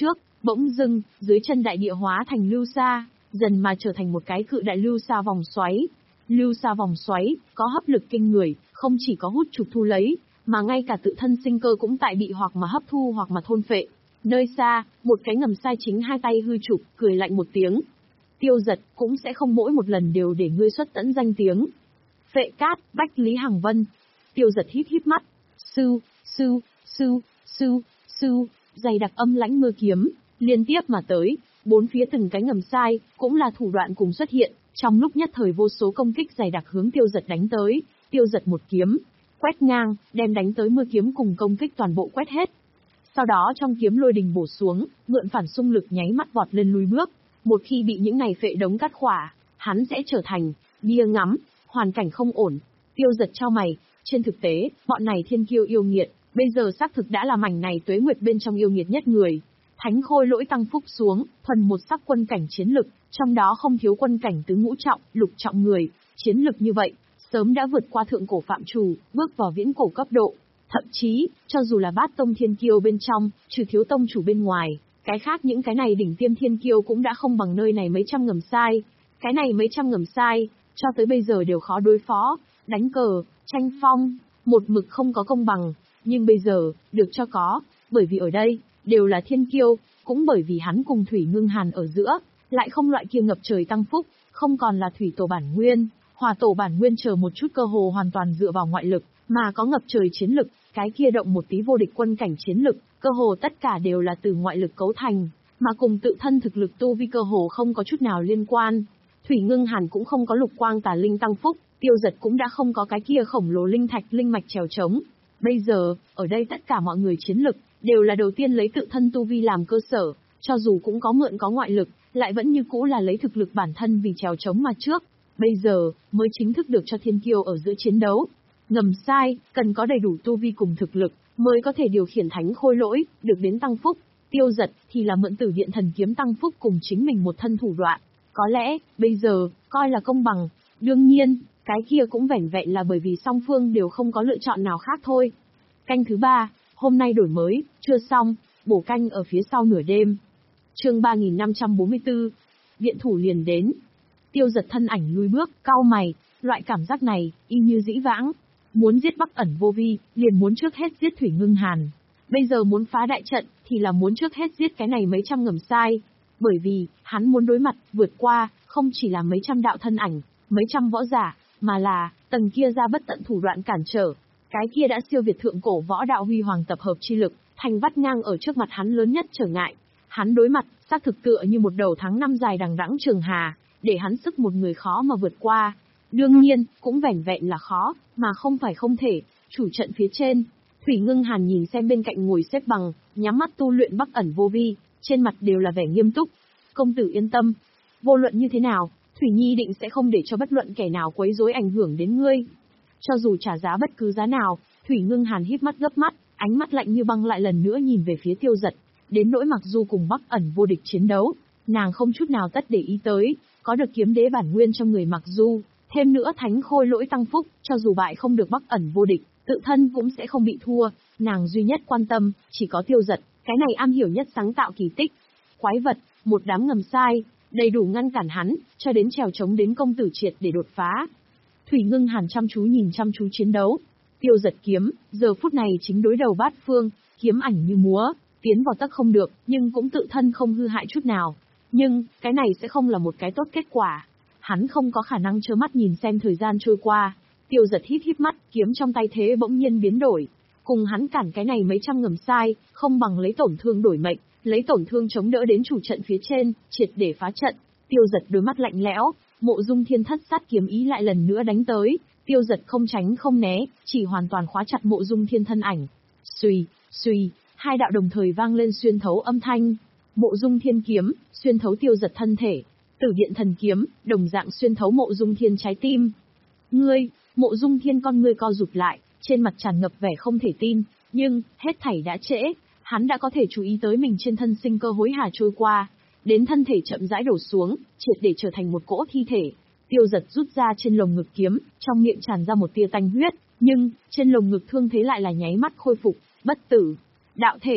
Bỗng dưng, dưới chân đại địa hóa thành lưu sa, dần mà trở thành một cái cự đại lưu sa vòng xoáy. Lưu sa vòng xoáy, có hấp lực kinh người, không chỉ có hút chụp thu lấy, mà ngay cả tự thân sinh cơ cũng tại bị hoặc mà hấp thu hoặc mà thôn phệ. Nơi xa, một cái ngầm sai chính hai tay hư chụp, cười lạnh một tiếng. Tiêu Giật, cũng sẽ không mỗi một lần đều để ngươi xuất tẫn danh tiếng. Phệ Cát, Bách Lý Hằng Vân. Tiêu Giật híp híp mắt. Sư, sư, sư, sư, sư, dày đặc âm lãnh mưa kiếm, liên tiếp mà tới, bốn phía từng cái ngầm sai, cũng là thủ đoạn cùng xuất hiện, trong lúc nhất thời vô số công kích dày đặc hướng Tiêu Giật đánh tới, Tiêu Giật một kiếm, quét ngang, đem đánh tới mưa kiếm cùng công kích toàn bộ quét hết. Sau đó trong kiếm lôi đình bổ xuống, mượn phản xung lực nháy mắt vọt lên lùi bước, một khi bị những này phệ đống cắt khỏa, hắn sẽ trở thành bia ngắm, hoàn cảnh không ổn. Tiêu Giật chau mày, trên thực tế, bọn này thiên kiêu yêu nghiệt, bây giờ xác thực đã là mảnh này tuế nguyệt bên trong yêu nghiệt nhất người. Thánh khôi lỗi tăng phúc xuống, thuần một sắc quân cảnh chiến lực, trong đó không thiếu quân cảnh tứ ngũ trọng, lục trọng người, chiến lực như vậy, sớm đã vượt qua thượng cổ phạm trù, bước vào viễn cổ cấp độ. Thậm chí, cho dù là bát tông thiên kiêu bên trong, trừ thiếu tông chủ bên ngoài, cái khác những cái này đỉnh tiêm thiên kiêu cũng đã không bằng nơi này mấy trăm ngầm sai. Cái này mấy trăm ngầm sai, cho tới bây giờ đều khó đối phó, đánh cờ, tranh phong, một mực không có công bằng. Nhưng bây giờ, được cho có, bởi vì ở đây, đều là thiên kiêu, cũng bởi vì hắn cùng Thủy Ngưng Hàn ở giữa, lại không loại kia ngập trời tăng phúc, không còn là thủy tổ bản nguyên, hỏa tổ bản nguyên chờ một chút cơ hồ hoàn toàn dựa vào ngoại lực, mà có ngập trời chiến lực, cái kia động một tí vô địch quân cảnh chiến lực, cơ hồ tất cả đều là từ ngoại lực cấu thành, mà cùng tự thân thực lực tu vi cơ hồ không có chút nào liên quan. Thủy Ngưng Hàn cũng không có lục quang tà linh tăng phúc, Tiêu Giật cũng đã không có cái kia khổng lồ linh thạch linh mạch trèo trống. Bây giờ, ở đây tất cả mọi người chiến lực, đều là đầu tiên lấy tự thân tu vi làm cơ sở, cho dù cũng có mượn có ngoại lực, lại vẫn như cũ là lấy thực lực bản thân vì trèo trống mà trước. Bây giờ, mới chính thức được cho thiên kiêu ở giữa chiến đấu. Ngầm sai, cần có đầy đủ tu vi cùng thực lực, mới có thể điều khiển thánh khôi lỗi, được đến tăng phúc. Tiêu Giật, thì là mượn Tử Điện Thần Kiếm tăng phúc cùng chính mình một thân thủ đoạn. Có lẽ, bây giờ, coi là công bằng. Đương nhiên, cái kia cũng vẻn vẹn là bởi vì song phương đều không có lựa chọn nào khác thôi. Canh thứ ba, hôm nay đổi mới, chưa xong, bổ canh ở phía sau nửa đêm. Chương ba nghìn năm trăm bốn mươi tư, viện thủ liền đến. Tiêu Giật thân ảnh lùi bước, cau mày, loại cảm giác này, y như dĩ vãng. Muốn giết Bắc Ẩn Vô Vi, liền muốn trước hết giết Thủy Ngưng Hàn. Bây giờ muốn phá đại trận, thì là muốn trước hết giết cái này mấy trăm ngầm sai. Bởi vì, hắn muốn đối mặt, vượt qua, không chỉ là mấy trăm đạo thân ảnh, mấy trăm võ giả, mà là, tầng kia ra bất tận thủ đoạn cản trở. Cái kia đã siêu việt thượng cổ võ đạo huy hoàng tập hợp chi lực, thành vắt ngang ở trước mặt hắn lớn nhất trở ngại. Hắn đối mặt, xác thực tựa như một đầu tháng năm dài đằng đẵng trường hà, để hắn sức một người khó mà vượt qua. Đương nhiên, cũng vẻn vẹn là khó, mà không phải không thể. Chủ trận phía trên, Thủy Ngưng Hàn nhìn xem bên cạnh ngồi xếp bằng, nhắm mắt tu luyện Bắc Ẩn Vô Vi, trên mặt đều là vẻ nghiêm túc. Công tử yên tâm, vô luận như thế nào, Thủy Nhi định sẽ không để cho bất luận kẻ nào quấy rối ảnh hưởng đến ngươi. Cho dù trả giá bất cứ giá nào, Thủy Ngưng Hàn híp mắt gấp mắt, ánh mắt lạnh như băng lại lần nữa nhìn về phía Tiêu Giật. Đến nỗi Mặc Du cùng Bắc Ẩn vô địch chiến đấu, nàng không chút nào tất để ý tới, có được kiếm đế bản nguyên trong người Mặc Du, thêm nữa thánh khôi lỗi tăng phúc, cho dù bại không được Bắc Ẩn vô địch, tự thân cũng sẽ không bị thua. Nàng duy nhất quan tâm, chỉ có Tiêu Giật, cái này am hiểu nhất sáng tạo kỳ tích. Quái vật, một đám ngầm sai, đầy đủ ngăn cản hắn, cho đến trèo chống đến công tử triệt để đột phá. Thủy Ngưng Hàn chăm chú nhìn chăm chú chiến đấu. Tiêu Giật kiếm, giờ phút này chính đối đầu bát phương, kiếm ảnh như múa, tiến vào tắc không được, nhưng cũng tự thân không hư hại chút nào. Nhưng, cái này sẽ không là một cái tốt kết quả. Hắn không có khả năng trơ mắt nhìn xem thời gian trôi qua. Tiêu Giật híp híp mắt, kiếm trong tay thế bỗng nhiên biến đổi. Cùng hắn cản cái này mấy trăm ngầm sai, không bằng lấy tổn thương đổi mệnh, lấy tổn thương chống đỡ đến chủ trận phía trên, triệt để phá trận. Tiêu Giật đôi mắt lạnh lẽo, Mộ Dung Thiên Thất sát kiếm ý lại lần nữa đánh tới. Tiêu Giật không tránh không né, chỉ hoàn toàn khóa chặt Mộ Dung Thiên thân ảnh. Xuy, xuy, hai đạo đồng thời vang lên xuyên thấu âm thanh. Mộ Dung Thiên kiếm, xuyên thấu Tiêu Giật thân thể. Tử Điện Thần kiếm, đồng dạng xuyên thấu Mộ Dung Thiên trái tim. Ngươi, Mộ Dung Thiên con ngươi co rụt lại, trên mặt tràn ngập vẻ không thể tin, nhưng, hết thảy đã trễ, hắn đã có thể chú ý tới mình trên thân sinh cơ hối hả trôi qua, đến thân thể chậm rãi đổ xuống, triệt để trở thành một cỗ thi thể. Tiêu Giật rút ra trên lồng ngực kiếm, trong miệng tràn ra một tia tanh huyết, nhưng, trên lồng ngực thương thế lại là nháy mắt khôi phục, bất tử. Đạo thể,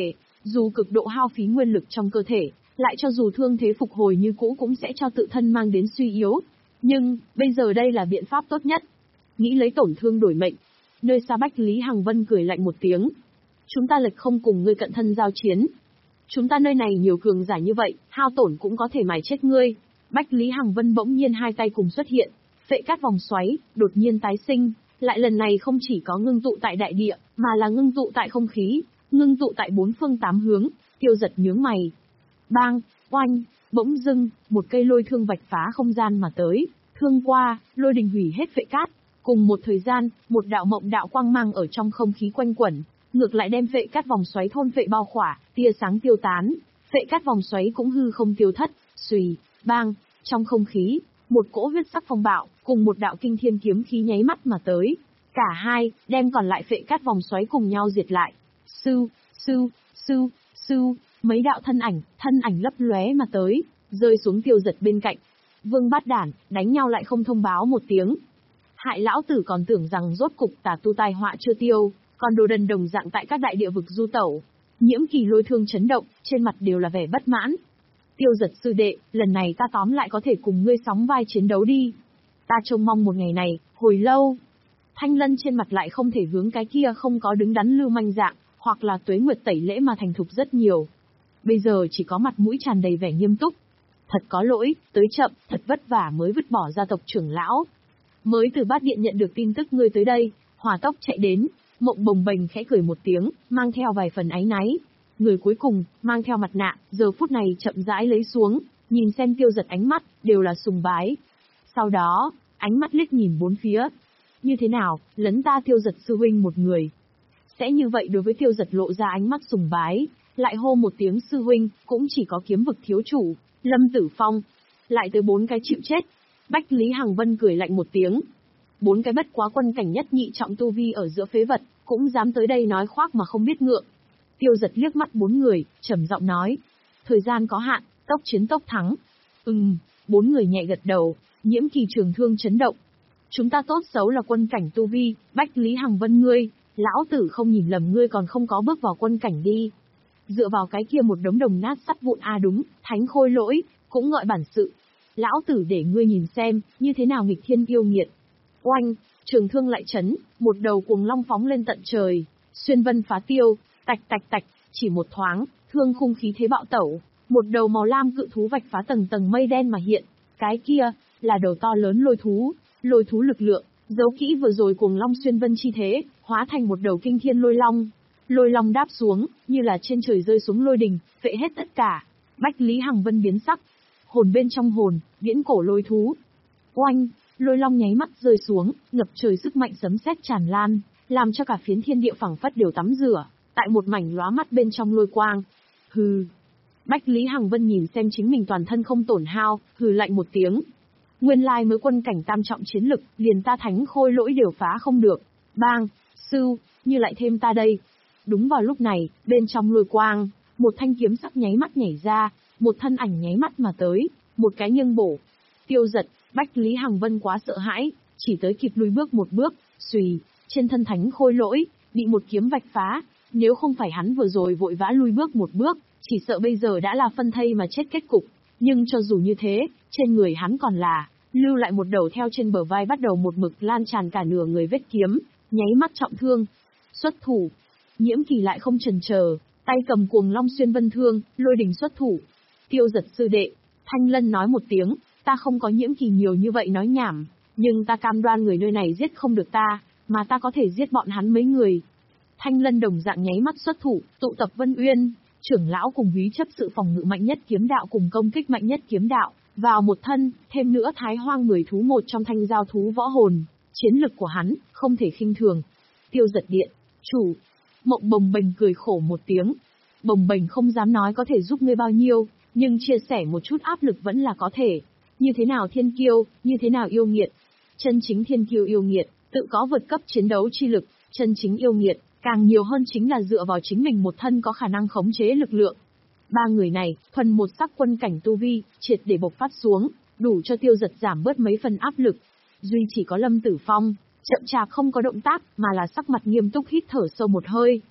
Dù cực độ hao phí nguyên lực trong cơ thể, lại cho dù thương thế phục hồi như cũ cũng sẽ cho tự thân mang đến suy yếu. Nhưng, bây giờ đây là biện pháp tốt nhất. Nghĩ lấy tổn thương đổi mệnh. Nơi xa Bách Lý Hằng Vân cười lạnh một tiếng. Chúng ta lệch không cùng ngươi cận thân giao chiến. Chúng ta nơi này nhiều cường giả như vậy, hao tổn cũng có thể mài chết ngươi. Bách Lý Hằng Vân bỗng nhiên hai tay cùng xuất hiện, phệ cát vòng xoáy, đột nhiên tái sinh, lại lần này không chỉ có ngưng tụ tại đại địa, mà là ngưng tụ tại không khí, ngưng tụ tại bốn phương tám hướng. Tiêu Giật nhướng mày. Bang, oanh, bỗng dưng, một cây lôi thương vạch phá không gian mà tới, thương qua, lôi đình hủy hết phệ cát. Cùng một thời gian, một đạo mộng đạo quang mang ở trong không khí quanh quẩn, ngược lại đem phệ cát vòng xoáy thôn phệ bao khỏa, tia sáng tiêu tán, phệ cát vòng xoáy cũng hư không tiêu thất. Xùy, bang, trong không khí, một cỗ huyết sắc phong bạo, cùng một đạo kinh thiên kiếm khí nháy mắt mà tới. Cả hai, đem còn lại phệ cát vòng xoáy cùng nhau diệt lại. Sưu, sưu, sưu, sưu, mấy đạo thân ảnh, thân ảnh lấp lóe mà tới, rơi xuống Tiêu Giật bên cạnh. Vương bát đản, đánh nhau lại không thông báo một tiếng. Hại lão tử còn tưởng rằng rốt cục tà tu tai họa chưa tiêu, còn đồ đần đồng dạng tại các đại địa vực du tẩu. Nhiễm Kỳ lôi thương chấn động, trên mặt đều là vẻ bất mãn. Tiêu Giật sư đệ, lần này ta tóm lại có thể cùng ngươi sóng vai chiến đấu đi. Ta trông mong một ngày này, hồi lâu. Thanh Lân trên mặt lại không thể hướng cái kia không có đứng đắn lưu manh dạng, hoặc là tuế nguyệt tẩy lễ mà thành thục rất nhiều. Bây giờ chỉ có mặt mũi tràn đầy vẻ nghiêm túc. Thật có lỗi, tới chậm, thật vất vả mới vứt bỏ gia tộc trưởng lão. Mới từ bát điện nhận được tin tức ngươi tới đây, hỏa tốc chạy đến. Mộng bồng bềnh khẽ cười một tiếng, mang theo vài phần áy náy. Người cuối cùng, mang theo mặt nạ, giờ phút này chậm rãi lấy xuống, nhìn xem Tiêu Giật ánh mắt, đều là sùng bái. Sau đó, ánh mắt liếc nhìn bốn phía. Như thế nào, lấn ta Tiêu Giật sư huynh một người. Sẽ như vậy đối với Tiêu Giật lộ ra ánh mắt sùng bái, lại hô một tiếng sư huynh, cũng chỉ có kiếm vực thiếu chủ, Lâm Tử Phong. Lại tới bốn cái chịu chết. Bách Lý Hằng Vân cười lạnh một tiếng. Bốn cái bất quá quân cảnh nhất nhị trọng tu vi ở giữa phế vật, cũng dám tới đây nói khoác mà không biết ngượng. Tiêu Giật liếc mắt bốn người, trầm giọng nói. Thời gian có hạn, tốc chiến tốc thắng. Ừm, bốn người nhẹ gật đầu, Nhiễm Kỳ trường thương chấn động. Chúng ta tốt xấu là quân cảnh tu vi, Bách Lý Hằng Vân ngươi, lão tử không nhìn lầm ngươi còn không có bước vào quân cảnh đi. Dựa vào cái kia một đống đồng nát sắt vụn à đúng, thánh khôi lỗi, cũng gọi bản sự. Lão tử để ngươi nhìn xem, như thế nào nghịch thiên yêu nghiệt. Oanh, trường thương lại chấn, một đầu cuồng long phóng lên tận trời, xuyên vân phá tiêu, tạch tạch tạch, chỉ một thoáng, thương khung khí thế bạo tẩu, một đầu màu lam cự thú vạch phá tầng tầng mây đen mà hiện, cái kia, là đầu to lớn lôi thú, lôi thú lực lượng, giấu kỹ vừa rồi cuồng long xuyên vân chi thế, hóa thành một đầu kinh thiên lôi long. Lôi long đáp xuống, như là trên trời rơi xuống lôi đình, phệ hết tất cả. Bách Lý Hằng Vân biến sắc, hồn bên trong hồn, viễn cổ lôi thú. Oanh, lôi long nháy mắt rơi xuống, ngập trời sức mạnh sấm sét tràn lan, làm cho cả phiến thiên địa phẳng phất đều tắm rửa, tại một mảnh lóa mắt bên trong lôi quang. Hừ. Bách Lý Hằng Vân nhìn xem chính mình toàn thân không tổn hao, hừ lạnh một tiếng. Nguyên lai mới quân cảnh tam trọng chiến lực, liền ta thánh khôi lỗi đều phá không được. Bang, sưu, như lại thêm ta đây. Đúng vào lúc này, bên trong lôi quang, một thanh kiếm sắc nháy mắt nhảy ra, một thân ảnh nháy mắt mà tới, một cái nghiêng bổ. Tiêu Giật, Bách Lý Hằng Vân quá sợ hãi, chỉ tới kịp lùi bước một bước, xùy, trên thân thánh khôi lỗi, bị một kiếm vạch phá, nếu không phải hắn vừa rồi vội vã lùi bước một bước, chỉ sợ bây giờ đã là phân thây mà chết kết cục. Nhưng cho dù như thế, trên người hắn còn là, lưu lại một đầu theo trên bờ vai bắt đầu một mực lan tràn cả nửa người vết kiếm, nháy mắt trọng thương. Xuất thủ. Nhiễm Kỳ lại không chần chờ, tay cầm cuồng long xuyên vân thương, lôi đình xuất thủ. Tiêu Giật sư đệ, Thanh Lân nói một tiếng, ta không có Nhiễm Kỳ nhiều như vậy nói nhảm, nhưng ta cam đoan người nơi này giết không được ta, mà ta có thể giết bọn hắn mấy người. Thanh Lân đồng dạng nháy mắt xuất thủ, tụ tập Vân Uyên, trưởng lão cùng húy chấp sự phòng ngự mạnh nhất kiếm đạo cùng công kích mạnh nhất kiếm đạo, vào một thân, thêm nữa Thái Hoang mười thú một trong thanh giao thú võ hồn, chiến lực của hắn, không thể khinh thường. Tiêu Giật điện, chủ. Mộng bồng bềnh cười khổ một tiếng. Bồng bềnh không dám nói có thể giúp ngươi bao nhiêu, nhưng chia sẻ một chút áp lực vẫn là có thể. Như thế nào thiên kiêu, như thế nào yêu nghiệt. Chân chính thiên kiêu yêu nghiệt, tự có vượt cấp chiến đấu chi lực, chân chính yêu nghiệt, càng nhiều hơn chính là dựa vào chính mình một thân có khả năng khống chế lực lượng. Ba người này, thuần một sắc quân cảnh tu vi, triệt để bộc phát xuống, đủ cho Tiêu Giật giảm bớt mấy phần áp lực. Duy chỉ có Lâm Tử Phong, chậm chạp không có động tác, mà là sắc mặt nghiêm túc hít thở sâu một hơi.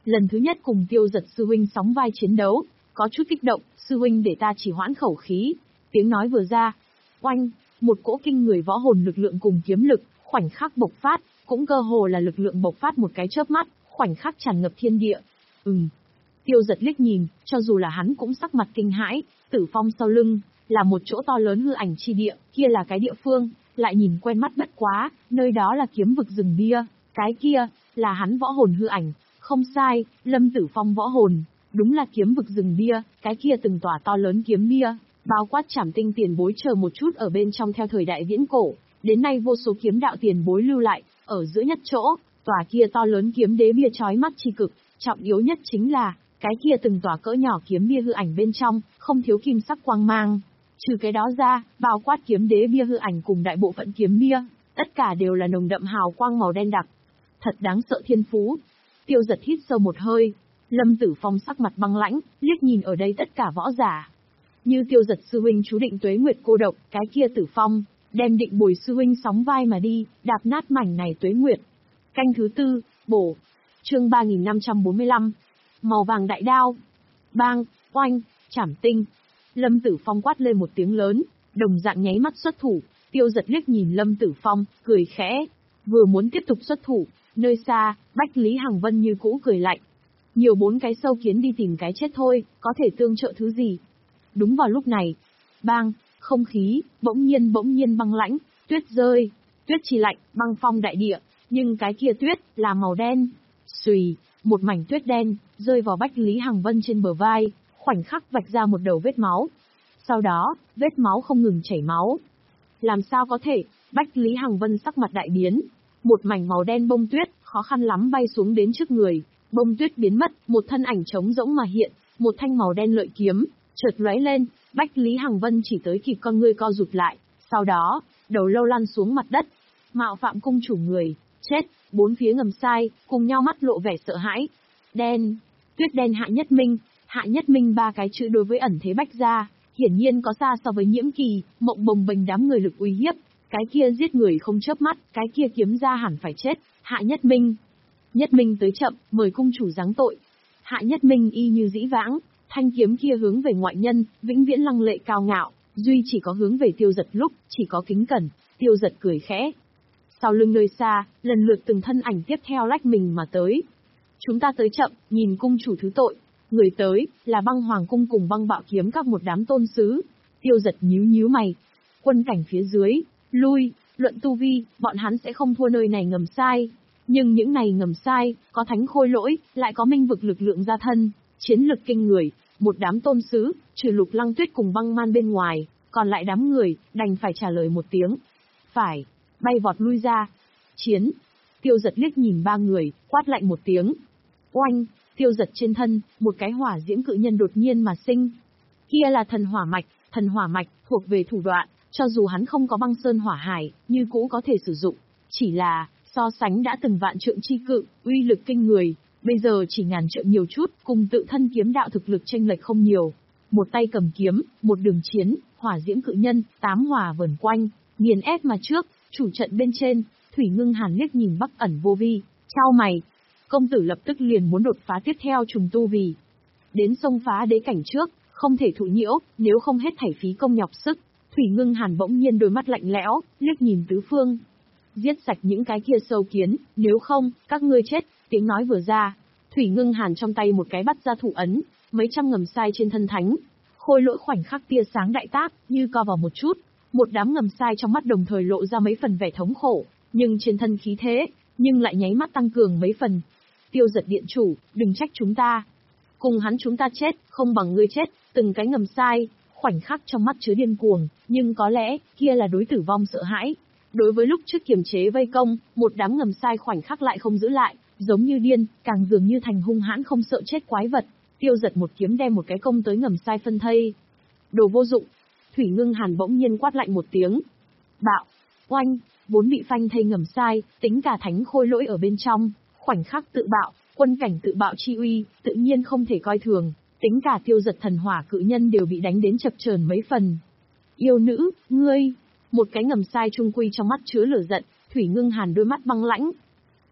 Lần thứ nhất cùng Tiêu Dật sư huynh sóng vai chiến đấu, có chút kích động, sư huynh để ta chỉ hoãn khẩu khí. Tiếng nói vừa ra, oanh, một cỗ kinh người võ hồn lực lượng cùng kiếm lực, khoảnh khắc bộc phát, cũng cơ hồ là lực lượng bộc phát một cái chớp mắt, khoảnh khắc tràn ngập thiên địa. Ừm. Tiêu Dật liếc nhìn, cho dù là hắn cũng sắc mặt kinh hãi, Tử Phong sau lưng, là một chỗ to lớn hư ảnh chi địa, kia là cái địa phương, lại nhìn quen mắt bất quá, nơi đó là kiếm vực rừng bia, cái kia, là hắn võ hồn hư ảnh, không sai, Lâm Tử Phong võ hồn, đúng là kiếm vực rừng bia, cái kia từng tỏa to lớn kiếm bia, bao quát Trảm Tinh tiền bối chờ một chút ở bên trong theo thời đại viễn cổ, đến nay vô số kiếm đạo tiền bối lưu lại, ở giữa nhất chỗ, tòa kia to lớn kiếm đế bia chói mắt chi cực, trọng yếu nhất chính là, cái kia từng tòa cỡ nhỏ kiếm bia hư ảnh bên trong, không thiếu kim sắc quang mang. Trừ cái đó ra, bao quát kiếm đế bia hư ảnh cùng đại bộ phận kiếm bia, tất cả đều là nồng đậm hào quang màu đen đặc. Thật đáng sợ thiên phú. Tiêu Dật hít sâu một hơi. Lâm Tử Phong sắc mặt băng lãnh, liếc nhìn ở đây tất cả võ giả. Như Tiêu Dật sư huynh chú định tuế nguyệt cô độc, cái kia Tử Phong, đem định bồi sư huynh sóng vai mà đi, đạp nát mảnh này tuế nguyệt. Canh thứ tư, bổ. Chương ba nghìn năm trăm bốn mươi lăm. Màu vàng đại đao. Bang, oanh, Trảm Tinh. Lâm Tử Phong quát lên một tiếng lớn, đồng dạng nháy mắt xuất thủ. Tiêu Dật liếc nhìn Lâm Tử Phong, cười khẽ. Vừa muốn tiếp tục xuất thủ, nơi xa, Bách Lý Hằng Vân như cũ cười lạnh. Nhiều bốn cái sâu kiến đi tìm cái chết thôi, có thể tương trợ thứ gì. Đúng vào lúc này, bang, không khí, bỗng nhiên bỗng nhiên băng lãnh, tuyết rơi, tuyết chi lạnh, băng phong đại địa, nhưng cái kia tuyết, là màu đen. Xùy, một mảnh tuyết đen, rơi vào Bách Lý Hằng Vân trên bờ vai, khoảnh khắc vạch ra một đầu vết máu. Sau đó, vết máu không ngừng chảy máu. Làm sao có thể, Bách Lý Hằng Vân sắc mặt đại biến. Một mảnh màu đen bông tuyết, khó khăn lắm bay xuống đến trước người. Bông tuyết biến mất, một thân ảnh trống rỗng mà hiện, một thanh màu đen lợi kiếm, chợt lóe lên, Bách Lý Hằng Vân chỉ tới kịp con ngươi co rụt lại, sau đó, đầu lâu lăn xuống mặt đất. Mạo phạm cung chủ người, chết, bốn phía ngầm sai, cùng nhau mắt lộ vẻ sợ hãi. Đen, tuyết đen Hạ Nhất Minh, Hạ Nhất Minh ba cái chữ đối với ẩn thế Bách gia, hiển nhiên có xa so với Nhiễm Kỳ, Mộng Bồng Bềnh đám người lực uy hiếp. Cái kia giết người không chớp mắt, cái kia kiếm ra hẳn phải chết, Hạ Nhất Minh. Nhất Minh tới chậm, mời cung chủ giáng tội. Hạ Nhất Minh y như dĩ vãng, thanh kiếm kia hướng về ngoại nhân, vĩnh viễn lăng lệ cao ngạo, duy chỉ có hướng về Tiêu Dật lúc, chỉ có kính cẩn. Tiêu Dật cười khẽ. Sau lưng nơi xa, lần lượt từng thân ảnh tiếp theo lách mình mà tới. Chúng ta tới chậm, nhìn cung chủ thứ tội. Người tới, là Băng Hoàng cung cùng Băng Bạo kiếm các một đám tôn sứ. Tiêu Dật nhíu nhíu mày. Quân cảnh phía dưới, lui, luận tu vi, bọn hắn sẽ không thua nơi này ngầm sai. Nhưng những này ngầm sai, có thánh khôi lỗi, lại có minh vực lực lượng gia thân, chiến lực kinh người, một đám tôn sứ, trừ Lục Lăng Tuyết cùng Băng Man bên ngoài, còn lại đám người, đành phải trả lời một tiếng. Phải, bay vọt lui ra. Chiến. Tiêu Dật liếc nhìn ba người, quát lạnh một tiếng. Oanh, Tiêu Dật trên thân, một cái hỏa diễm cự nhân đột nhiên mà sinh. Kia là thần hỏa mạch, thần hỏa mạch, thuộc về thủ đoạn, cho dù hắn không có băng sơn hỏa hải, như cũ có thể sử dụng. Chỉ là, so sánh đã từng vạn trượng chi cự, uy lực kinh người, bây giờ chỉ ngàn trượng nhiều chút, cùng tự thân kiếm đạo thực lực chênh lệch không nhiều. Một tay cầm kiếm, một đường chiến, hỏa diễm cự nhân, tám hỏa vần quanh, nghiền ép mà trước, chủ trận bên trên, Thủy Ngưng Hàn liếc nhìn Bắc Ẩn Vô Vi, chau mày. Công tử lập tức liền muốn đột phá tiếp theo trùng tu vì. Đến sông phá đế cảnh trước, không thể thụ nhiễu, nếu không hết thảy phí công nhọc sức. Thủy Ngưng Hàn bỗng nhiên đôi mắt lạnh lẽo, liếc nhìn tứ phương. Giết sạch những cái kia sâu kiến, nếu không, các ngươi chết. Tiếng nói vừa ra, Thủy Ngưng Hàn trong tay một cái bắt ra thủ ấn, mấy trăm ngầm sai trên thân thánh. Khôi lỗi khoảnh khắc tia sáng đại tác, như co vào một chút. Một đám ngầm sai trong mắt đồng thời lộ ra mấy phần vẻ thống khổ, nhưng trên thân khí thế, nhưng lại nháy mắt tăng cường mấy phần. Tiêu Dật điện chủ, đừng trách chúng ta. Cùng hắn chúng ta chết, không bằng ngươi chết, từng cái ngầm sai, khoảnh khắc trong mắt chứa điên cuồng, nhưng có lẽ, kia là đối tử vong sợ hãi. Đối với lúc trước kiềm chế vây công, một đám ngầm sai khoảnh khắc lại không giữ lại, giống như điên, càng dường như thành hung hãn không sợ chết quái vật. Tiêu Dật một kiếm đem một cái công tới ngầm sai phân thây. Đồ vô dụng. Thủy Ngưng Hàn bỗng nhiên quát lạnh một tiếng. Bạo, oanh, vốn bị phanh thây ngầm sai, tính cả thánh khôi lỗi ở bên trong, khoảnh khắc tự bạo, quân cảnh tự bạo chi uy, tự nhiên không thể coi thường, tính cả Tiêu Dật thần hỏa cự nhân đều bị đánh đến chập chờn mấy phần. Yêu nữ, ngươi, một cái ngầm sai trung quy trong mắt chứa lửa giận, Thủy Ngưng Hàn đôi mắt băng lãnh.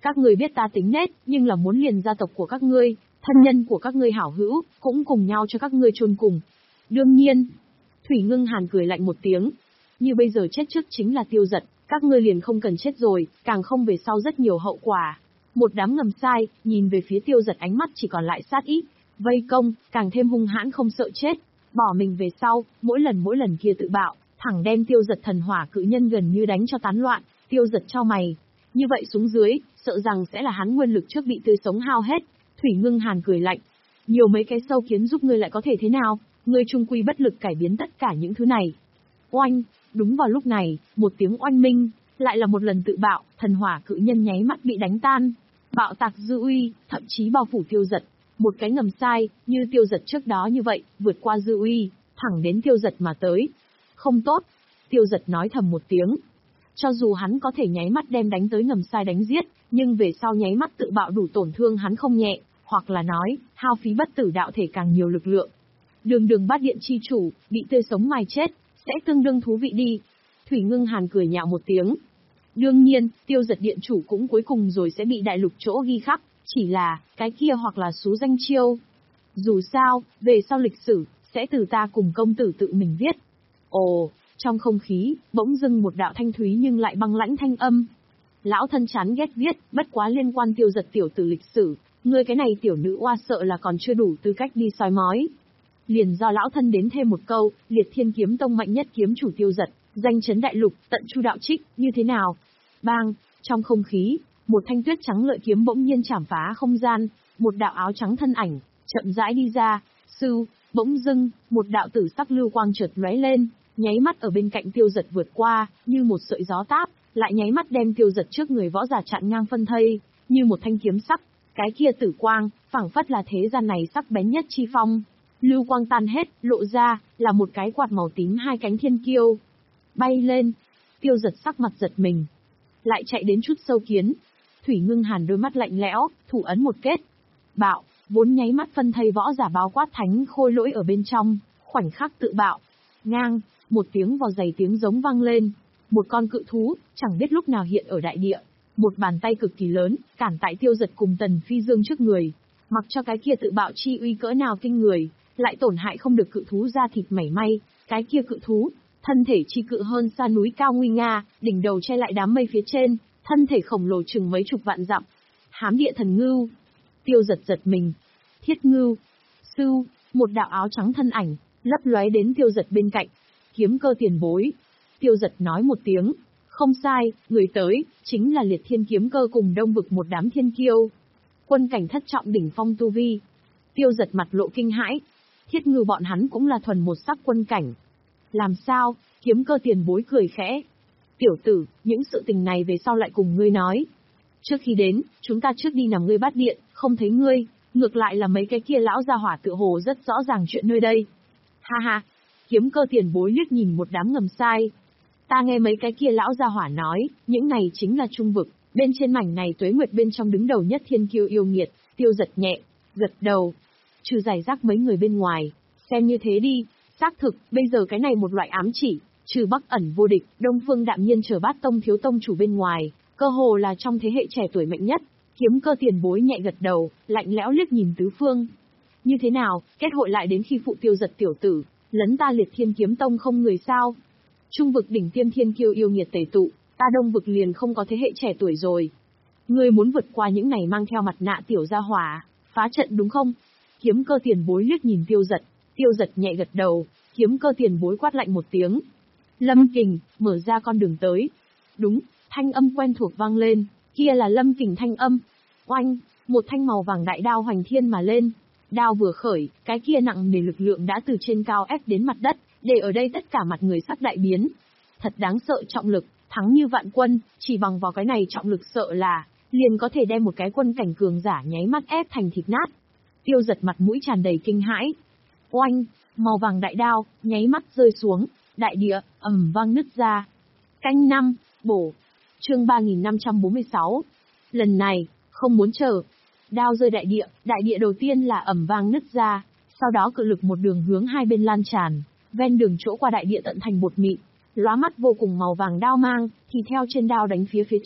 Các ngươi biết ta tính nết, nhưng là muốn liền gia tộc của các ngươi, thân nhân của các ngươi hảo hữu, cũng cùng nhau cho các ngươi chôn cùng. Đương nhiên. Thủy Ngưng Hàn cười lạnh một tiếng. Như bây giờ chết trước chính là Tiêu Dật, các ngươi liền không cần chết rồi, càng không về sau rất nhiều hậu quả. Một đám ngầm sai, nhìn về phía Tiêu Dật ánh mắt chỉ còn lại sát ý, vây công, càng thêm hung hãn không sợ chết, bỏ mình về sau, mỗi lần mỗi lần kia tự bạo, thẳng đem Tiêu Dật thần hỏa cự nhân gần như đánh cho tán loạn. Tiêu Dật chau mày, như vậy xuống dưới, sợ rằng sẽ là hắn nguyên lực trước bị tươi sống hao hết. Thủy Ngưng Hàn cười lạnh, nhiều mấy cái sâu kiến giúp ngươi lại có thể thế nào, ngươi trung quy bất lực cải biến tất cả những thứ này. Oanh, đúng vào lúc này, một tiếng oanh minh, lại là một lần tự bạo, thần hỏa cự nhân nháy mắt bị đánh tan. Bạo tạc dư uy, thậm chí bao phủ Tiêu Dật. Một cái ngầm sai, như Tiêu Dật trước đó như vậy, vượt qua dư uy, thẳng đến Tiêu Dật mà tới. Không tốt, Tiêu Dật nói thầm một tiếng. Cho dù hắn có thể nháy mắt đem đánh tới ngầm sai đánh giết, nhưng về sau nháy mắt tự bạo đủ tổn thương hắn không nhẹ, hoặc là nói, hao phí bất tử đạo thể càng nhiều lực lượng. Đường đường bát điện chi chủ, bị tươi sống mài chết, sẽ tương đương thú vị đi. Thủy Ngưng Hàn cười nhạo một tiếng. Đương nhiên, Tiêu Dật điện chủ cũng cuối cùng rồi sẽ bị đại lục chỗ ghi khắc, chỉ là, cái kia hoặc là số danh chiêu. Dù sao, về sau lịch sử, sẽ từ ta cùng công tử tự mình viết. Ồ, trong không khí, bỗng dưng một đạo thanh thúy nhưng lại băng lãnh thanh âm. Lão thân chán ghét viết, bất quá liên quan Tiêu Dật tiểu tử lịch sử, ngươi cái này tiểu nữ oa sợ là còn chưa đủ tư cách đi soi mói. Liền do lão thân đến thêm một câu, Liệt Thiên Kiếm Tông mạnh nhất kiếm chủ Tiêu Dật, danh chấn đại lục, tận chu đạo trích, như thế nào? Bang, trong không khí, một thanh tuyết trắng lợi kiếm bỗng nhiên chảm phá không gian, một đạo áo trắng thân ảnh, chậm rãi đi ra, sư, bỗng dưng, một đạo tử sắc lưu quang chợt lóe lên, nháy mắt ở bên cạnh Tiêu Dật vượt qua, như một sợi gió táp, lại nháy mắt đem Tiêu Dật trước người võ giả chặn ngang phân thây, như một thanh kiếm sắc, cái kia tử quang, phảng phất là thế gian này sắc bén nhất chi phong. Lưu quang tan hết, lộ ra, là một cái quạt màu tím hai cánh thiên kiêu. Bay lên, Tiêu Dật sắc mặt giật mình. Lại chạy đến chút sâu kiến. Thủy Ngưng Hàn đôi mắt lạnh lẽo, thủ ấn một kết. Bạo, vốn nháy mắt phân thây võ giả bao quát thánh khôi lỗi ở bên trong, khoảnh khắc tự bạo. Ngang, một tiếng vò dày tiếng giống vang lên. Một con cự thú, chẳng biết lúc nào hiện ở đại địa. Một bàn tay cực kỳ lớn, cản tại Tiêu Dật cùng Tần Phi Dương trước người. Mặc cho cái kia tự bạo chi uy cỡ nào kinh người, lại tổn hại không được cự thú da thịt mảy may. Cái kia cự thú, thân thể chi cự hơn xa núi cao nguy nga, đỉnh đầu che lại đám mây phía trên, thân thể khổng lồ chừng mấy chục vạn dặm. Hám địa thần ngưu. Tiêu Dật giật mình. Thiết ngưu. Sư, một đạo áo trắng thân ảnh, lấp lóe đến Tiêu Dật bên cạnh. Kiếm cơ tiền bối. Tiêu Dật nói một tiếng. Không sai, người tới, chính là Liệt Thiên kiếm cơ cùng đông vực một đám thiên kiêu. Quân cảnh thất trọng đỉnh phong tu vi. Tiêu Dật mặt lộ kinh hãi. Thiết ngưu bọn hắn cũng là thuần một sắc quân cảnh. Làm sao? Kiếm cơ tiền bối cười khẽ. Tiểu tử, những sự tình này về sau lại cùng ngươi nói. Trước khi đến, chúng ta trước đi nằm ngươi bát điện, không thấy ngươi, ngược lại là mấy cái kia lão gia hỏa tựa hồ rất rõ ràng chuyện nơi đây. Ha ha, kiếm cơ tiền bối liếc nhìn một đám ngầm sai. Ta nghe mấy cái kia lão gia hỏa nói, những này chính là trung vực, bên trên mảnh này tuế nguyệt bên trong đứng đầu nhất thiên kiêu yêu nghiệt. Tiêu Dật nhẹ, gật đầu. Trừ giải rác mấy người bên ngoài, xem như thế đi, xác thực, bây giờ cái này một loại ám chỉ, trừ Bắc Ẩn vô địch, Đông Phương Đạm Nhiên trở Bát Tông thiếu tông chủ bên ngoài, cơ hồ là trong thế hệ trẻ tuổi mạnh nhất. Kiếm cơ tiền bối nhẹ gật đầu, lạnh lẽo liếc nhìn tứ phương. Như thế nào, kết hội lại đến khi phụ Tiêu Dật tiểu tử, lấn ta Liệt Thiên kiếm tông không người sao? Trung vực đỉnh tiêm thiên kiêu yêu nghiệt tề tụ, ta Đông vực liền không có thế hệ trẻ tuổi rồi. Ngươi muốn vượt qua những này mang theo mặt nạ tiểu gia hỏa, phá trận đúng không? Kiếm cơ tiền bối liếc nhìn Tiêu Dật, Tiêu Dật nhẹ gật đầu, kiếm cơ tiền bối quát lạnh một tiếng. Lâm Kình, mở ra con đường tới. Đúng, thanh âm quen thuộc vang lên, kia là Lâm Kình thanh âm. Oanh, một thanh màu vàng đại đao hoành thiên mà lên. Đao vừa khởi, cái kia nặng nề lực lượng đã từ trên cao ép đến mặt đất, để ở đây tất cả mặt người sắc đại biến. Thật đáng sợ trọng lực, thắng như vạn quân, chỉ bằng vào cái này trọng lực sợ là, liền có thể đem một cái quân cảnh cường giả nháy mắt ép thành thịt nát. Tiêu Dật mặt mũi tràn đầy kinh hãi. Oanh, màu vàng đại đao, nháy mắt rơi xuống, đại địa, ầm vang nứt ra. Canh năm, bổ. Chương ba nghìn năm trăm bốn mươi sáu. Lần này, không muốn chờ. Đao rơi đại địa, đại địa đầu tiên là ầm vang nứt ra, sau đó cự lực một đường hướng hai bên lan tràn, ven đường chỗ qua đại địa tận thành bột mịn, lóa mắt vô cùng màu vàng đao mang, thì theo trên đao đánh phía phía trước,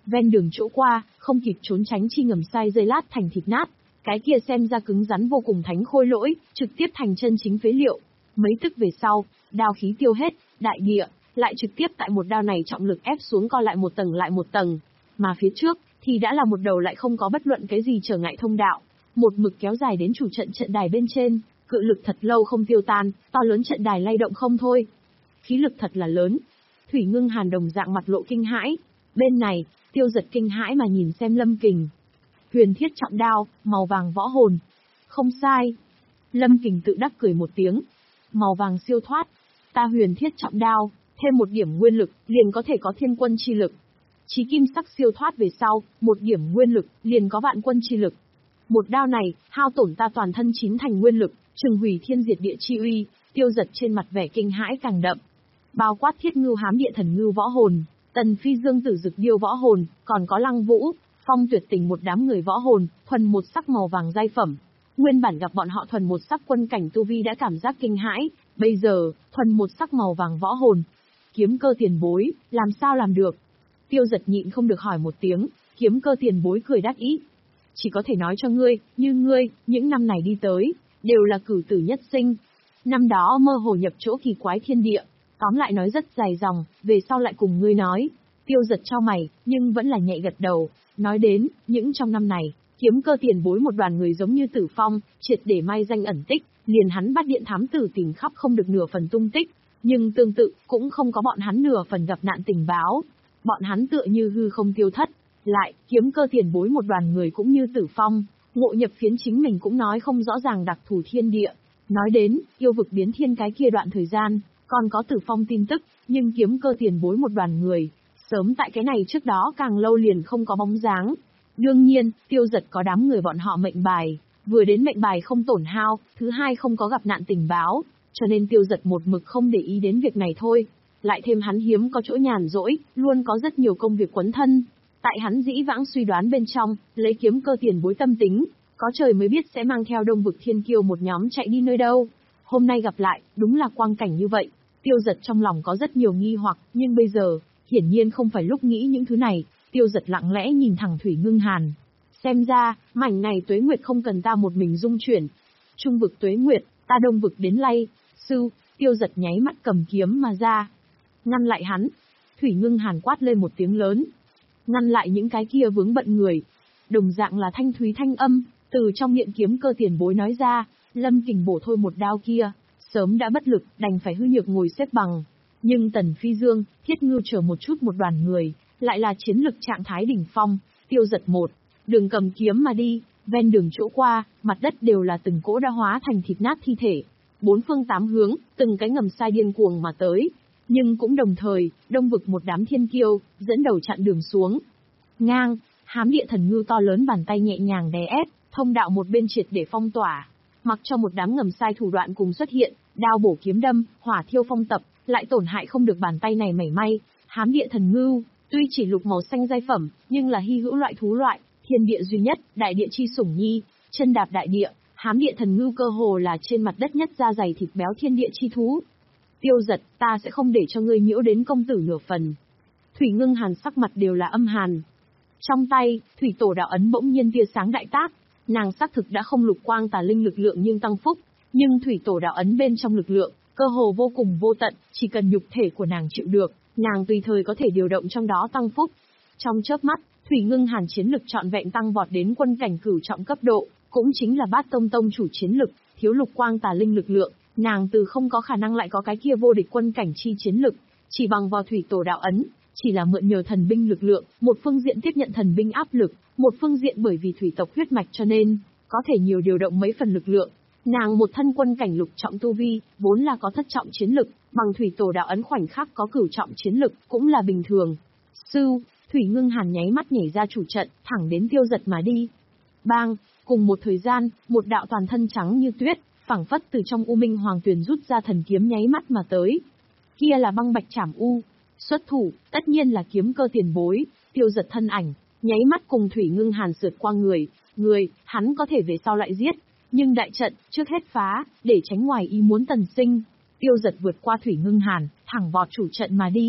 ven đường chỗ qua, không kịp trốn tránh chi ngầm sai dây lát thành thịt nát. Cái kia xem ra cứng rắn vô cùng thánh khôi lỗi, trực tiếp thành chân chính phế liệu. Mấy tức về sau, đao khí tiêu hết, đại địa, lại trực tiếp tại một đao này trọng lực ép xuống co lại một tầng lại một tầng. Mà phía trước, thì đã là một đầu lại không có bất luận cái gì trở ngại thông đạo. Một mực kéo dài đến chủ trận trận đài bên trên, cự lực thật lâu không tiêu tan, to lớn trận đài lay động không thôi. Khí lực thật là lớn. Thủy Ngưng Hàn đồng dạng mặt lộ kinh hãi. Bên này, Tiêu Giật kinh hãi mà nhìn xem Lâm Kình. Huyền thiết trọng đao, màu vàng võ hồn. Không sai. Lâm Kình tự đắc cười một tiếng. Màu vàng siêu thoát. Ta huyền thiết trọng đao, thêm một điểm nguyên lực, liền có thể có thiên quân chi lực. Chí kim sắc siêu thoát về sau, một điểm nguyên lực, liền có vạn quân chi lực. Một đao này, hao tổn ta toàn thân chín thành nguyên lực, trừng hủy thiên diệt địa chi uy. Tiêu Giật trên mặt vẻ kinh hãi càng đậm. Bao quát thiết ngưu hám địa thần ngưu võ hồn, tần phi dương tử dực điêu võ hồn, còn có lăng vũ, phong tuyệt tình một đám người võ hồn, thuần một sắc màu vàng giai phẩm. Nguyên bản gặp bọn họ thuần một sắc quân cảnh tu vi đã cảm giác kinh hãi, bây giờ, thuần một sắc màu vàng võ hồn. Kiếm cơ tiền bối, làm sao làm được? Tiêu Giật nhịn không được hỏi một tiếng, kiếm cơ tiền bối cười đắc ý. Chỉ có thể nói cho ngươi, như ngươi, những năm này đi tới, đều là cử tử nhất sinh. Năm đó mơ hồ nhập chỗ kỳ quái thiên địa, tóm lại nói rất dài dòng, về sau lại cùng ngươi nói. Tiêu Giật cho mày, nhưng vẫn là nhẹ gật đầu, nói đến, những trong năm này, kiếm cơ tiền bối một đoàn người giống như Tử Phong, triệt để mai danh ẩn tích, liền hắn bắt điện thám tử tìm khắp không được nửa phần tung tích, nhưng tương tự, cũng không có bọn hắn nửa phần gặp nạn tình báo. Bọn hắn tựa như hư không tiêu thất, lại, kiếm cơ tiền bối một đoàn người cũng như Tử Phong, ngộ nhập phiến chính mình cũng nói không rõ ràng đặc thù thiên địa. Nói đến, yêu vực biến thiên cái kia đoạn thời gian, còn có Tử Phong tin tức, nhưng kiếm cơ tiền bối một đoàn người, sớm tại cái này trước đó càng lâu liền không có bóng dáng. Đương nhiên, Tiêu Giật có đám người bọn họ mệnh bài, vừa đến mệnh bài không tổn hao, thứ hai không có gặp nạn tình báo, cho nên Tiêu Giật một mực không để ý đến việc này thôi. Lại thêm hắn hiếm có chỗ nhàn rỗi, luôn có rất nhiều công việc quấn thân. Tại hắn dĩ vãng suy đoán bên trong, lấy kiếm cơ tiền bối tâm tính, có trời mới biết sẽ mang theo Đông vực thiên kiêu một nhóm chạy đi nơi đâu. Hôm nay gặp lại, đúng là quang cảnh như vậy. Tiêu Giật trong lòng có rất nhiều nghi hoặc, nhưng bây giờ, hiển nhiên không phải lúc nghĩ những thứ này. Tiêu Giật lặng lẽ nhìn thẳng Thủy Ngưng Hàn. Xem ra, mảnh này tuế nguyệt không cần ta một mình dung chuyển. Trung vực tuế nguyệt, ta đông vực đến lay. Sư, Tiêu Giật nháy mắt cầm kiếm mà ra. Ngăn lại hắn. Thủy Ngưng Hàn quát lên một tiếng lớn. Ngăn lại những cái kia vướng bận người. Đồng dạng là thanh thúy thanh âm, từ trong miệng kiếm cơ tiền bối nói ra. Lâm Kình bổ thôi một đao kia, sớm đã bất lực, đành phải hư nhược ngồi xếp bằng. Nhưng Tần Phi Dương, Thiết Ngưu chờ một chút một đoàn người, lại là chiến lực trạng thái đỉnh phong. Tiêu Giật một, đường cầm kiếm mà đi, ven đường chỗ qua, mặt đất đều là từng cỗ đã hóa thành thịt nát thi thể. Bốn phương tám hướng, từng cái ngầm sai điên cuồng mà tới. Nhưng cũng đồng thời, đông vực một đám thiên kiêu, dẫn đầu chặn đường xuống. Ngang, hám địa thần ngưu to lớn bàn tay nhẹ nhàng đè ép, thông đạo một bên triệt để phong tỏa. Mặc cho một đám ngầm sai thủ đoạn cùng xuất hiện, đao bổ kiếm đâm, hỏa thiêu phong tập, lại tổn hại không được bàn tay này mảy may. Hám địa thần ngưu, tuy chỉ lục màu xanh giai phẩm, nhưng là hy hữu loại thú loại, thiên địa duy nhất, đại địa chi sủng nhi, chân đạp đại địa, hám địa thần ngưu cơ hồ là trên mặt đất nhất da dày thịt béo thiên địa chi thú. Tiêu Giật, ta sẽ không để cho ngươi nhiễu đến công tử nửa phần. Thủy Ngưng Hàn sắc mặt đều là âm hàn. Trong tay, thủy tổ đạo ấn bỗng nhiên tia sáng đại tác, nàng xác thực đã không lục quang tà linh lực lượng nhưng tăng phúc, nhưng thủy tổ đạo ấn bên trong lực lượng, cơ hồ vô cùng vô tận, chỉ cần nhục thể của nàng chịu được, nàng tùy thời có thể điều động trong đó tăng phúc. Trong chớp mắt, Thủy Ngưng Hàn chiến lực trọn vẹn tăng vọt đến quân cảnh cửu trọng cấp độ, cũng chính là Bát Tông tông chủ chiến lực, thiếu lục quang tà linh lực lượng, nàng từ không có khả năng lại có cái kia vô địch quân cảnh chi chiến lực, chỉ bằng vào thủy tổ đạo ấn, chỉ là mượn nhờ thần binh lực lượng, một phương diện tiếp nhận thần binh áp lực, một phương diện bởi vì thủy tộc huyết mạch cho nên có thể nhiều điều động mấy phần lực lượng. Nàng một thân quân cảnh lục trọng tu vi, vốn là có thất trọng chiến lực, bằng thủy tổ đạo ấn khoảnh khắc có cửu trọng chiến lực, cũng là bình thường. Sư, Thủy Ngưng Hàn nháy mắt nhảy ra chủ trận, thẳng đến Tiêu Giật mà đi. Bang, cùng một thời gian, một đạo toàn thân trắng như tuyết, phảng phất từ trong U Minh Hoàng Tuyền rút ra thần kiếm nháy mắt mà tới. Kia là băng bạch trảm u, xuất thủ, tất nhiên là kiếm cơ tiền bối. Tiêu Giật thân ảnh, nháy mắt cùng Thủy Ngưng Hàn sượt qua người, người, hắn có thể về sau lại giết, nhưng đại trận, trước hết phá, để tránh ngoài ý muốn tần sinh. Tiêu Giật vượt qua Thủy Ngưng Hàn, thẳng vọt chủ trận mà đi.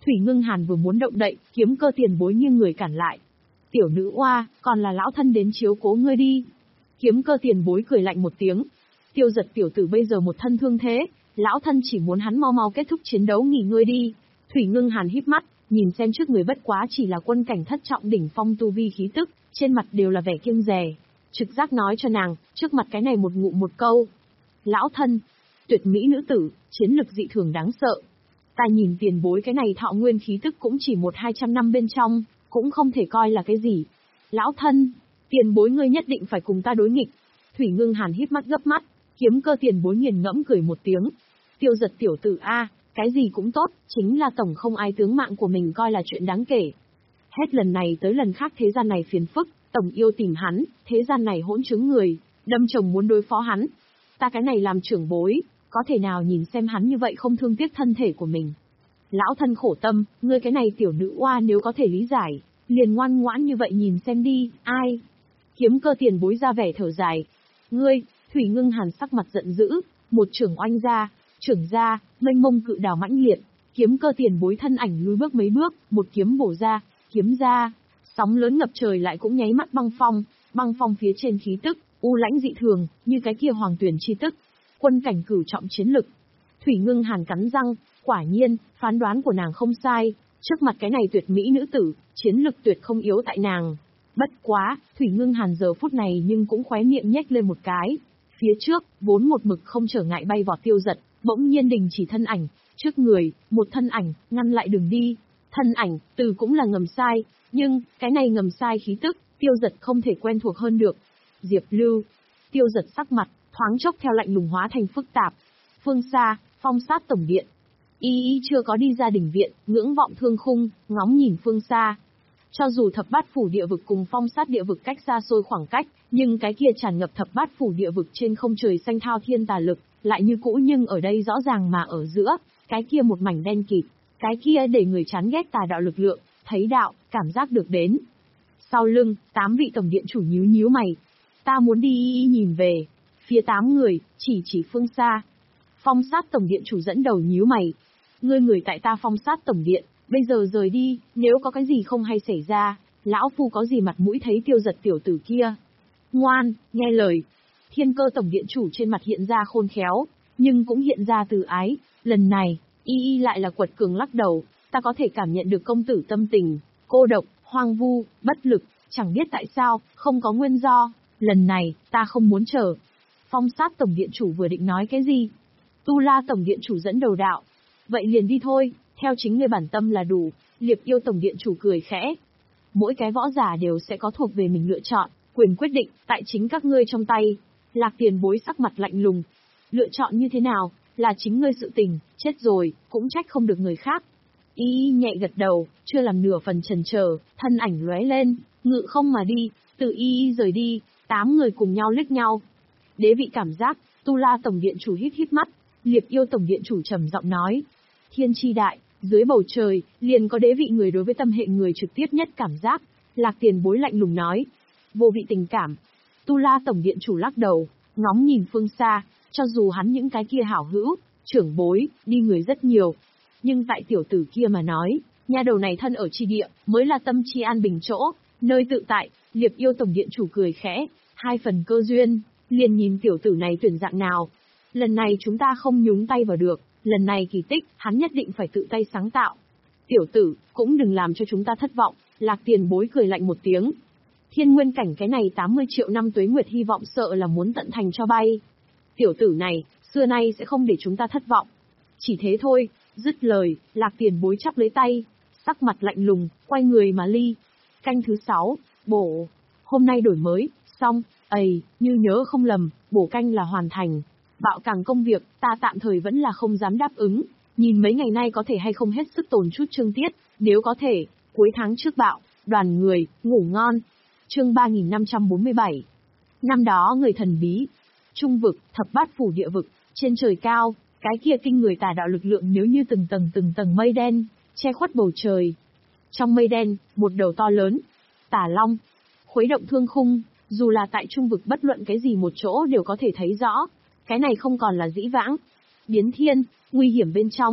Thủy Ngưng Hàn vừa muốn động đậy, Kiếm Cơ tiền bối nghiêng người cản lại. Tiểu nữ oa, còn là lão thân đến chiếu cố ngươi đi. Kiếm Cơ tiền bối cười lạnh một tiếng. Tiêu Giật tiểu tử bây giờ một thân thương thế, lão thân chỉ muốn hắn mau mau kết thúc chiến đấu nghỉ ngơi đi. Thủy Ngưng Hàn híp mắt, nhìn xem trước người bất quá chỉ là quân cảnh thất trọng đỉnh phong tu vi khí tức, trên mặt đều là vẻ kiêng dè. Trực giác nói cho nàng, trước mặt cái này một ngụm một câu. Lão thân, tuyệt mỹ nữ tử, chiến lực dị thường đáng sợ. Ta nhìn tiền bối cái này thọ nguyên khí tức cũng chỉ một hai trăm năm bên trong, cũng không thể coi là cái gì. Lão thân, tiền bối ngươi nhất định phải cùng ta đối nghịch. Thủy Ngưng Hàn híp mắt gấp mắt, Kiếm Cơ tiền bối nghiền ngẫm cười một tiếng. Tiêu Giật tiểu tử a, cái gì cũng tốt, chính là tổng không ai tướng mạng của mình coi là chuyện đáng kể. Hết lần này tới lần khác thế gian này phiền phức, tổng yêu tìm hắn, thế gian này hỗn chứng người, đâm chồng muốn đối phó hắn. Ta cái này làm trưởng bối, có thể nào nhìn xem hắn như vậy không thương tiếc thân thể của mình. Lão thân khổ tâm, ngươi cái này tiểu nữ oa nếu có thể lý giải, liền ngoan ngoãn như vậy nhìn xem đi, ai? Kiếm Cơ tiền bối ra vẻ thở dài. Ngươi, Thủy Ngưng Hàn sắc mặt giận dữ, một trưởng oanh ra, trưởng ra, mênh mông cự đào mãnh liệt, Kiếm Cơ tiền bối thân ảnh lùi bước mấy bước, một kiếm bổ ra, kiếm ra, sóng lớn ngập trời lại cũng nháy mắt băng phong, băng phong phía trên khí tức, u lãnh dị thường, như cái kia hoàng tuyển chi tức, quân cảnh cửu trọng chiến lực. Thủy Ngưng Hàn cắn răng, quả nhiên, phán đoán của nàng không sai, trước mặt cái này tuyệt mỹ nữ tử, chiến lực tuyệt không yếu tại nàng. Bất quá, Thủy Ngưng Hàn giờ phút này nhưng cũng khóe miệng nhếch lên một cái. Phía trước, vốn một mực không trở ngại bay vọt Tiêu Giật, bỗng nhiên đình chỉ thân ảnh, trước người, một thân ảnh, ngăn lại đường đi. Thân ảnh, từ cũng là ngầm sai, nhưng, cái này ngầm sai khí tức, Tiêu Giật không thể quen thuộc hơn được. Diệp Lưu. Tiêu Giật sắc mặt, thoáng chốc theo lạnh lùng hóa thành phức tạp. Phương xa, Phong Sát tổng điện. Y Y chưa có đi ra đỉnh viện, ngưỡng vọng thương khung, ngóng nhìn phương xa. Cho dù thập bát phủ địa vực cùng Phong Sát địa vực cách xa xôi khoảng cách, nhưng cái kia tràn ngập thập bát phủ địa vực trên không trời xanh thao thiên tà lực, lại như cũ nhưng ở đây rõ ràng mà ở giữa, cái kia một mảnh đen kịt, cái kia để người chán ghét tà đạo lực lượng, thấy đạo, cảm giác được đến. Sau lưng, tám vị tổng điện chủ nhíu nhíu mày. Ta muốn đi y y nhìn về. Phía tám người, chỉ chỉ phương xa. Phong Sát tổng điện chủ dẫn đầu nhíu mày. Ngươi người tại ta Phong Sát tổng điện, bây giờ rời đi, nếu có cái gì không hay xảy ra, lão phu có gì mặt mũi thấy Tiêu Giật tiểu tử kia. Ngoan, nghe lời. Thiên Cơ tổng điện chủ trên mặt hiện ra khôn khéo, nhưng cũng hiện ra từ ái. Lần này, y y lại là quật cường lắc đầu. Ta có thể cảm nhận được công tử tâm tình, cô độc, hoang vu, bất lực, chẳng biết tại sao, không có nguyên do. Lần này, ta không muốn chờ. Phong Sát tổng điện chủ vừa định nói cái gì? Tu La tổng điện chủ dẫn đầu đạo. Vậy liền đi thôi, theo chính người bản tâm là đủ. Liệp Yêu tổng điện chủ cười khẽ. Mỗi cái võ giả đều sẽ có thuộc về mình lựa chọn, quyền quyết định, tại chính các ngươi trong tay. Lạc Tiền bối sắc mặt lạnh lùng. Lựa chọn như thế nào, là chính ngươi sự tình, chết rồi, cũng trách không được người khác. Y y nhẹ gật đầu, chưa làm nửa phần chần chờ, thân ảnh lóe lên, ngự không mà đi, từ y y rời đi, tám người cùng nhau liếc nhau. Đế vị cảm giác, Tu La tổng điện chủ hít hít mắt, Liệp Yêu tổng điện chủ trầm giọng nói. Thiên chi đại, dưới bầu trời, liền có đế vị người đối với tâm hệ người trực tiếp nhất cảm giác. Lạc Tiền bối lạnh lùng nói. Vô vị tình cảm. Tu La tổng điện chủ lắc đầu, ngóng nhìn phương xa, cho dù hắn những cái kia hảo hữu, trưởng bối, đi người rất nhiều. Nhưng tại tiểu tử kia mà nói, nhà đầu này thân ở chi địa, mới là tâm chi an bình chỗ, nơi tự tại. Liệp Yêu tổng điện chủ cười khẽ, hai phần cơ duyên, liền nhìn tiểu tử này tuyển dạng nào. Lần này chúng ta không nhúng tay vào được, lần này kỳ tích, hắn nhất định phải tự tay sáng tạo. Tiểu tử, cũng đừng làm cho chúng ta thất vọng. Lạc Tiền bối cười lạnh một tiếng. Thiên nguyên cảnh cái này tám mươi triệu năm tuế nguyệt hy vọng sợ là muốn tận thành cho bay. Tiểu tử này, xưa nay sẽ không để chúng ta thất vọng. Chỉ thế thôi. Dứt lời, Lạc Tiền bối chắp lấy tay, sắc mặt lạnh lùng, quay người mà ly. Canh thứ sáu, bổ. Hôm nay đổi mới, xong, ầy, như nhớ không lầm, bổ canh là hoàn thành. Bạo càng công việc, ta tạm thời vẫn là không dám đáp ứng. Nhìn mấy ngày nay có thể hay không hết sức tồn chút chương tiết, nếu có thể, cuối tháng trước bạo, đoàn người, ngủ ngon. Chương ba nghìn năm trăm bốn mươi bảy. Năm đó người thần bí, trung vực, thập bát phủ địa vực, trên trời cao. Cái kia kinh người tà đạo lực lượng nếu như từng tầng từng tầng mây đen, che khuất bầu trời. Trong mây đen, một đầu to lớn, tà long, khuấy động thương khung, dù là tại trung vực bất luận cái gì một chỗ đều có thể thấy rõ. Cái này không còn là dĩ vãng, biến thiên, nguy hiểm bên trong,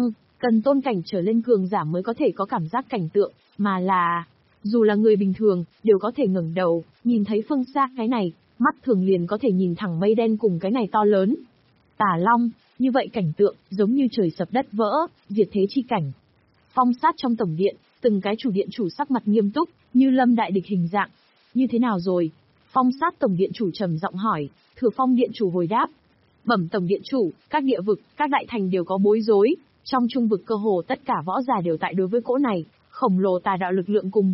Cần tôn cảnh trở lên cường giả mới có thể có cảm giác cảnh tượng, mà là, dù là người bình thường, đều có thể ngẩng đầu, nhìn thấy phương xa cái này, mắt thường liền có thể nhìn thẳng mây đen cùng cái này to lớn. Tà Long, như vậy cảnh tượng, giống như trời sập đất vỡ, diệt thế chi cảnh. Phong sát trong tổng điện, từng cái chủ điện chủ sắc mặt nghiêm túc, như lâm đại địch hình dạng. Như thế nào rồi? Phong sát tổng điện chủ trầm giọng hỏi, Thừa Phong điện chủ hồi đáp. Bẩm tổng điện chủ, các địa vực, các đại thành đều có bối rối, trong trung vực cơ hồ tất cả võ giả đều tại đối với cỗ này, khổng lồ tà đạo lực lượng cùng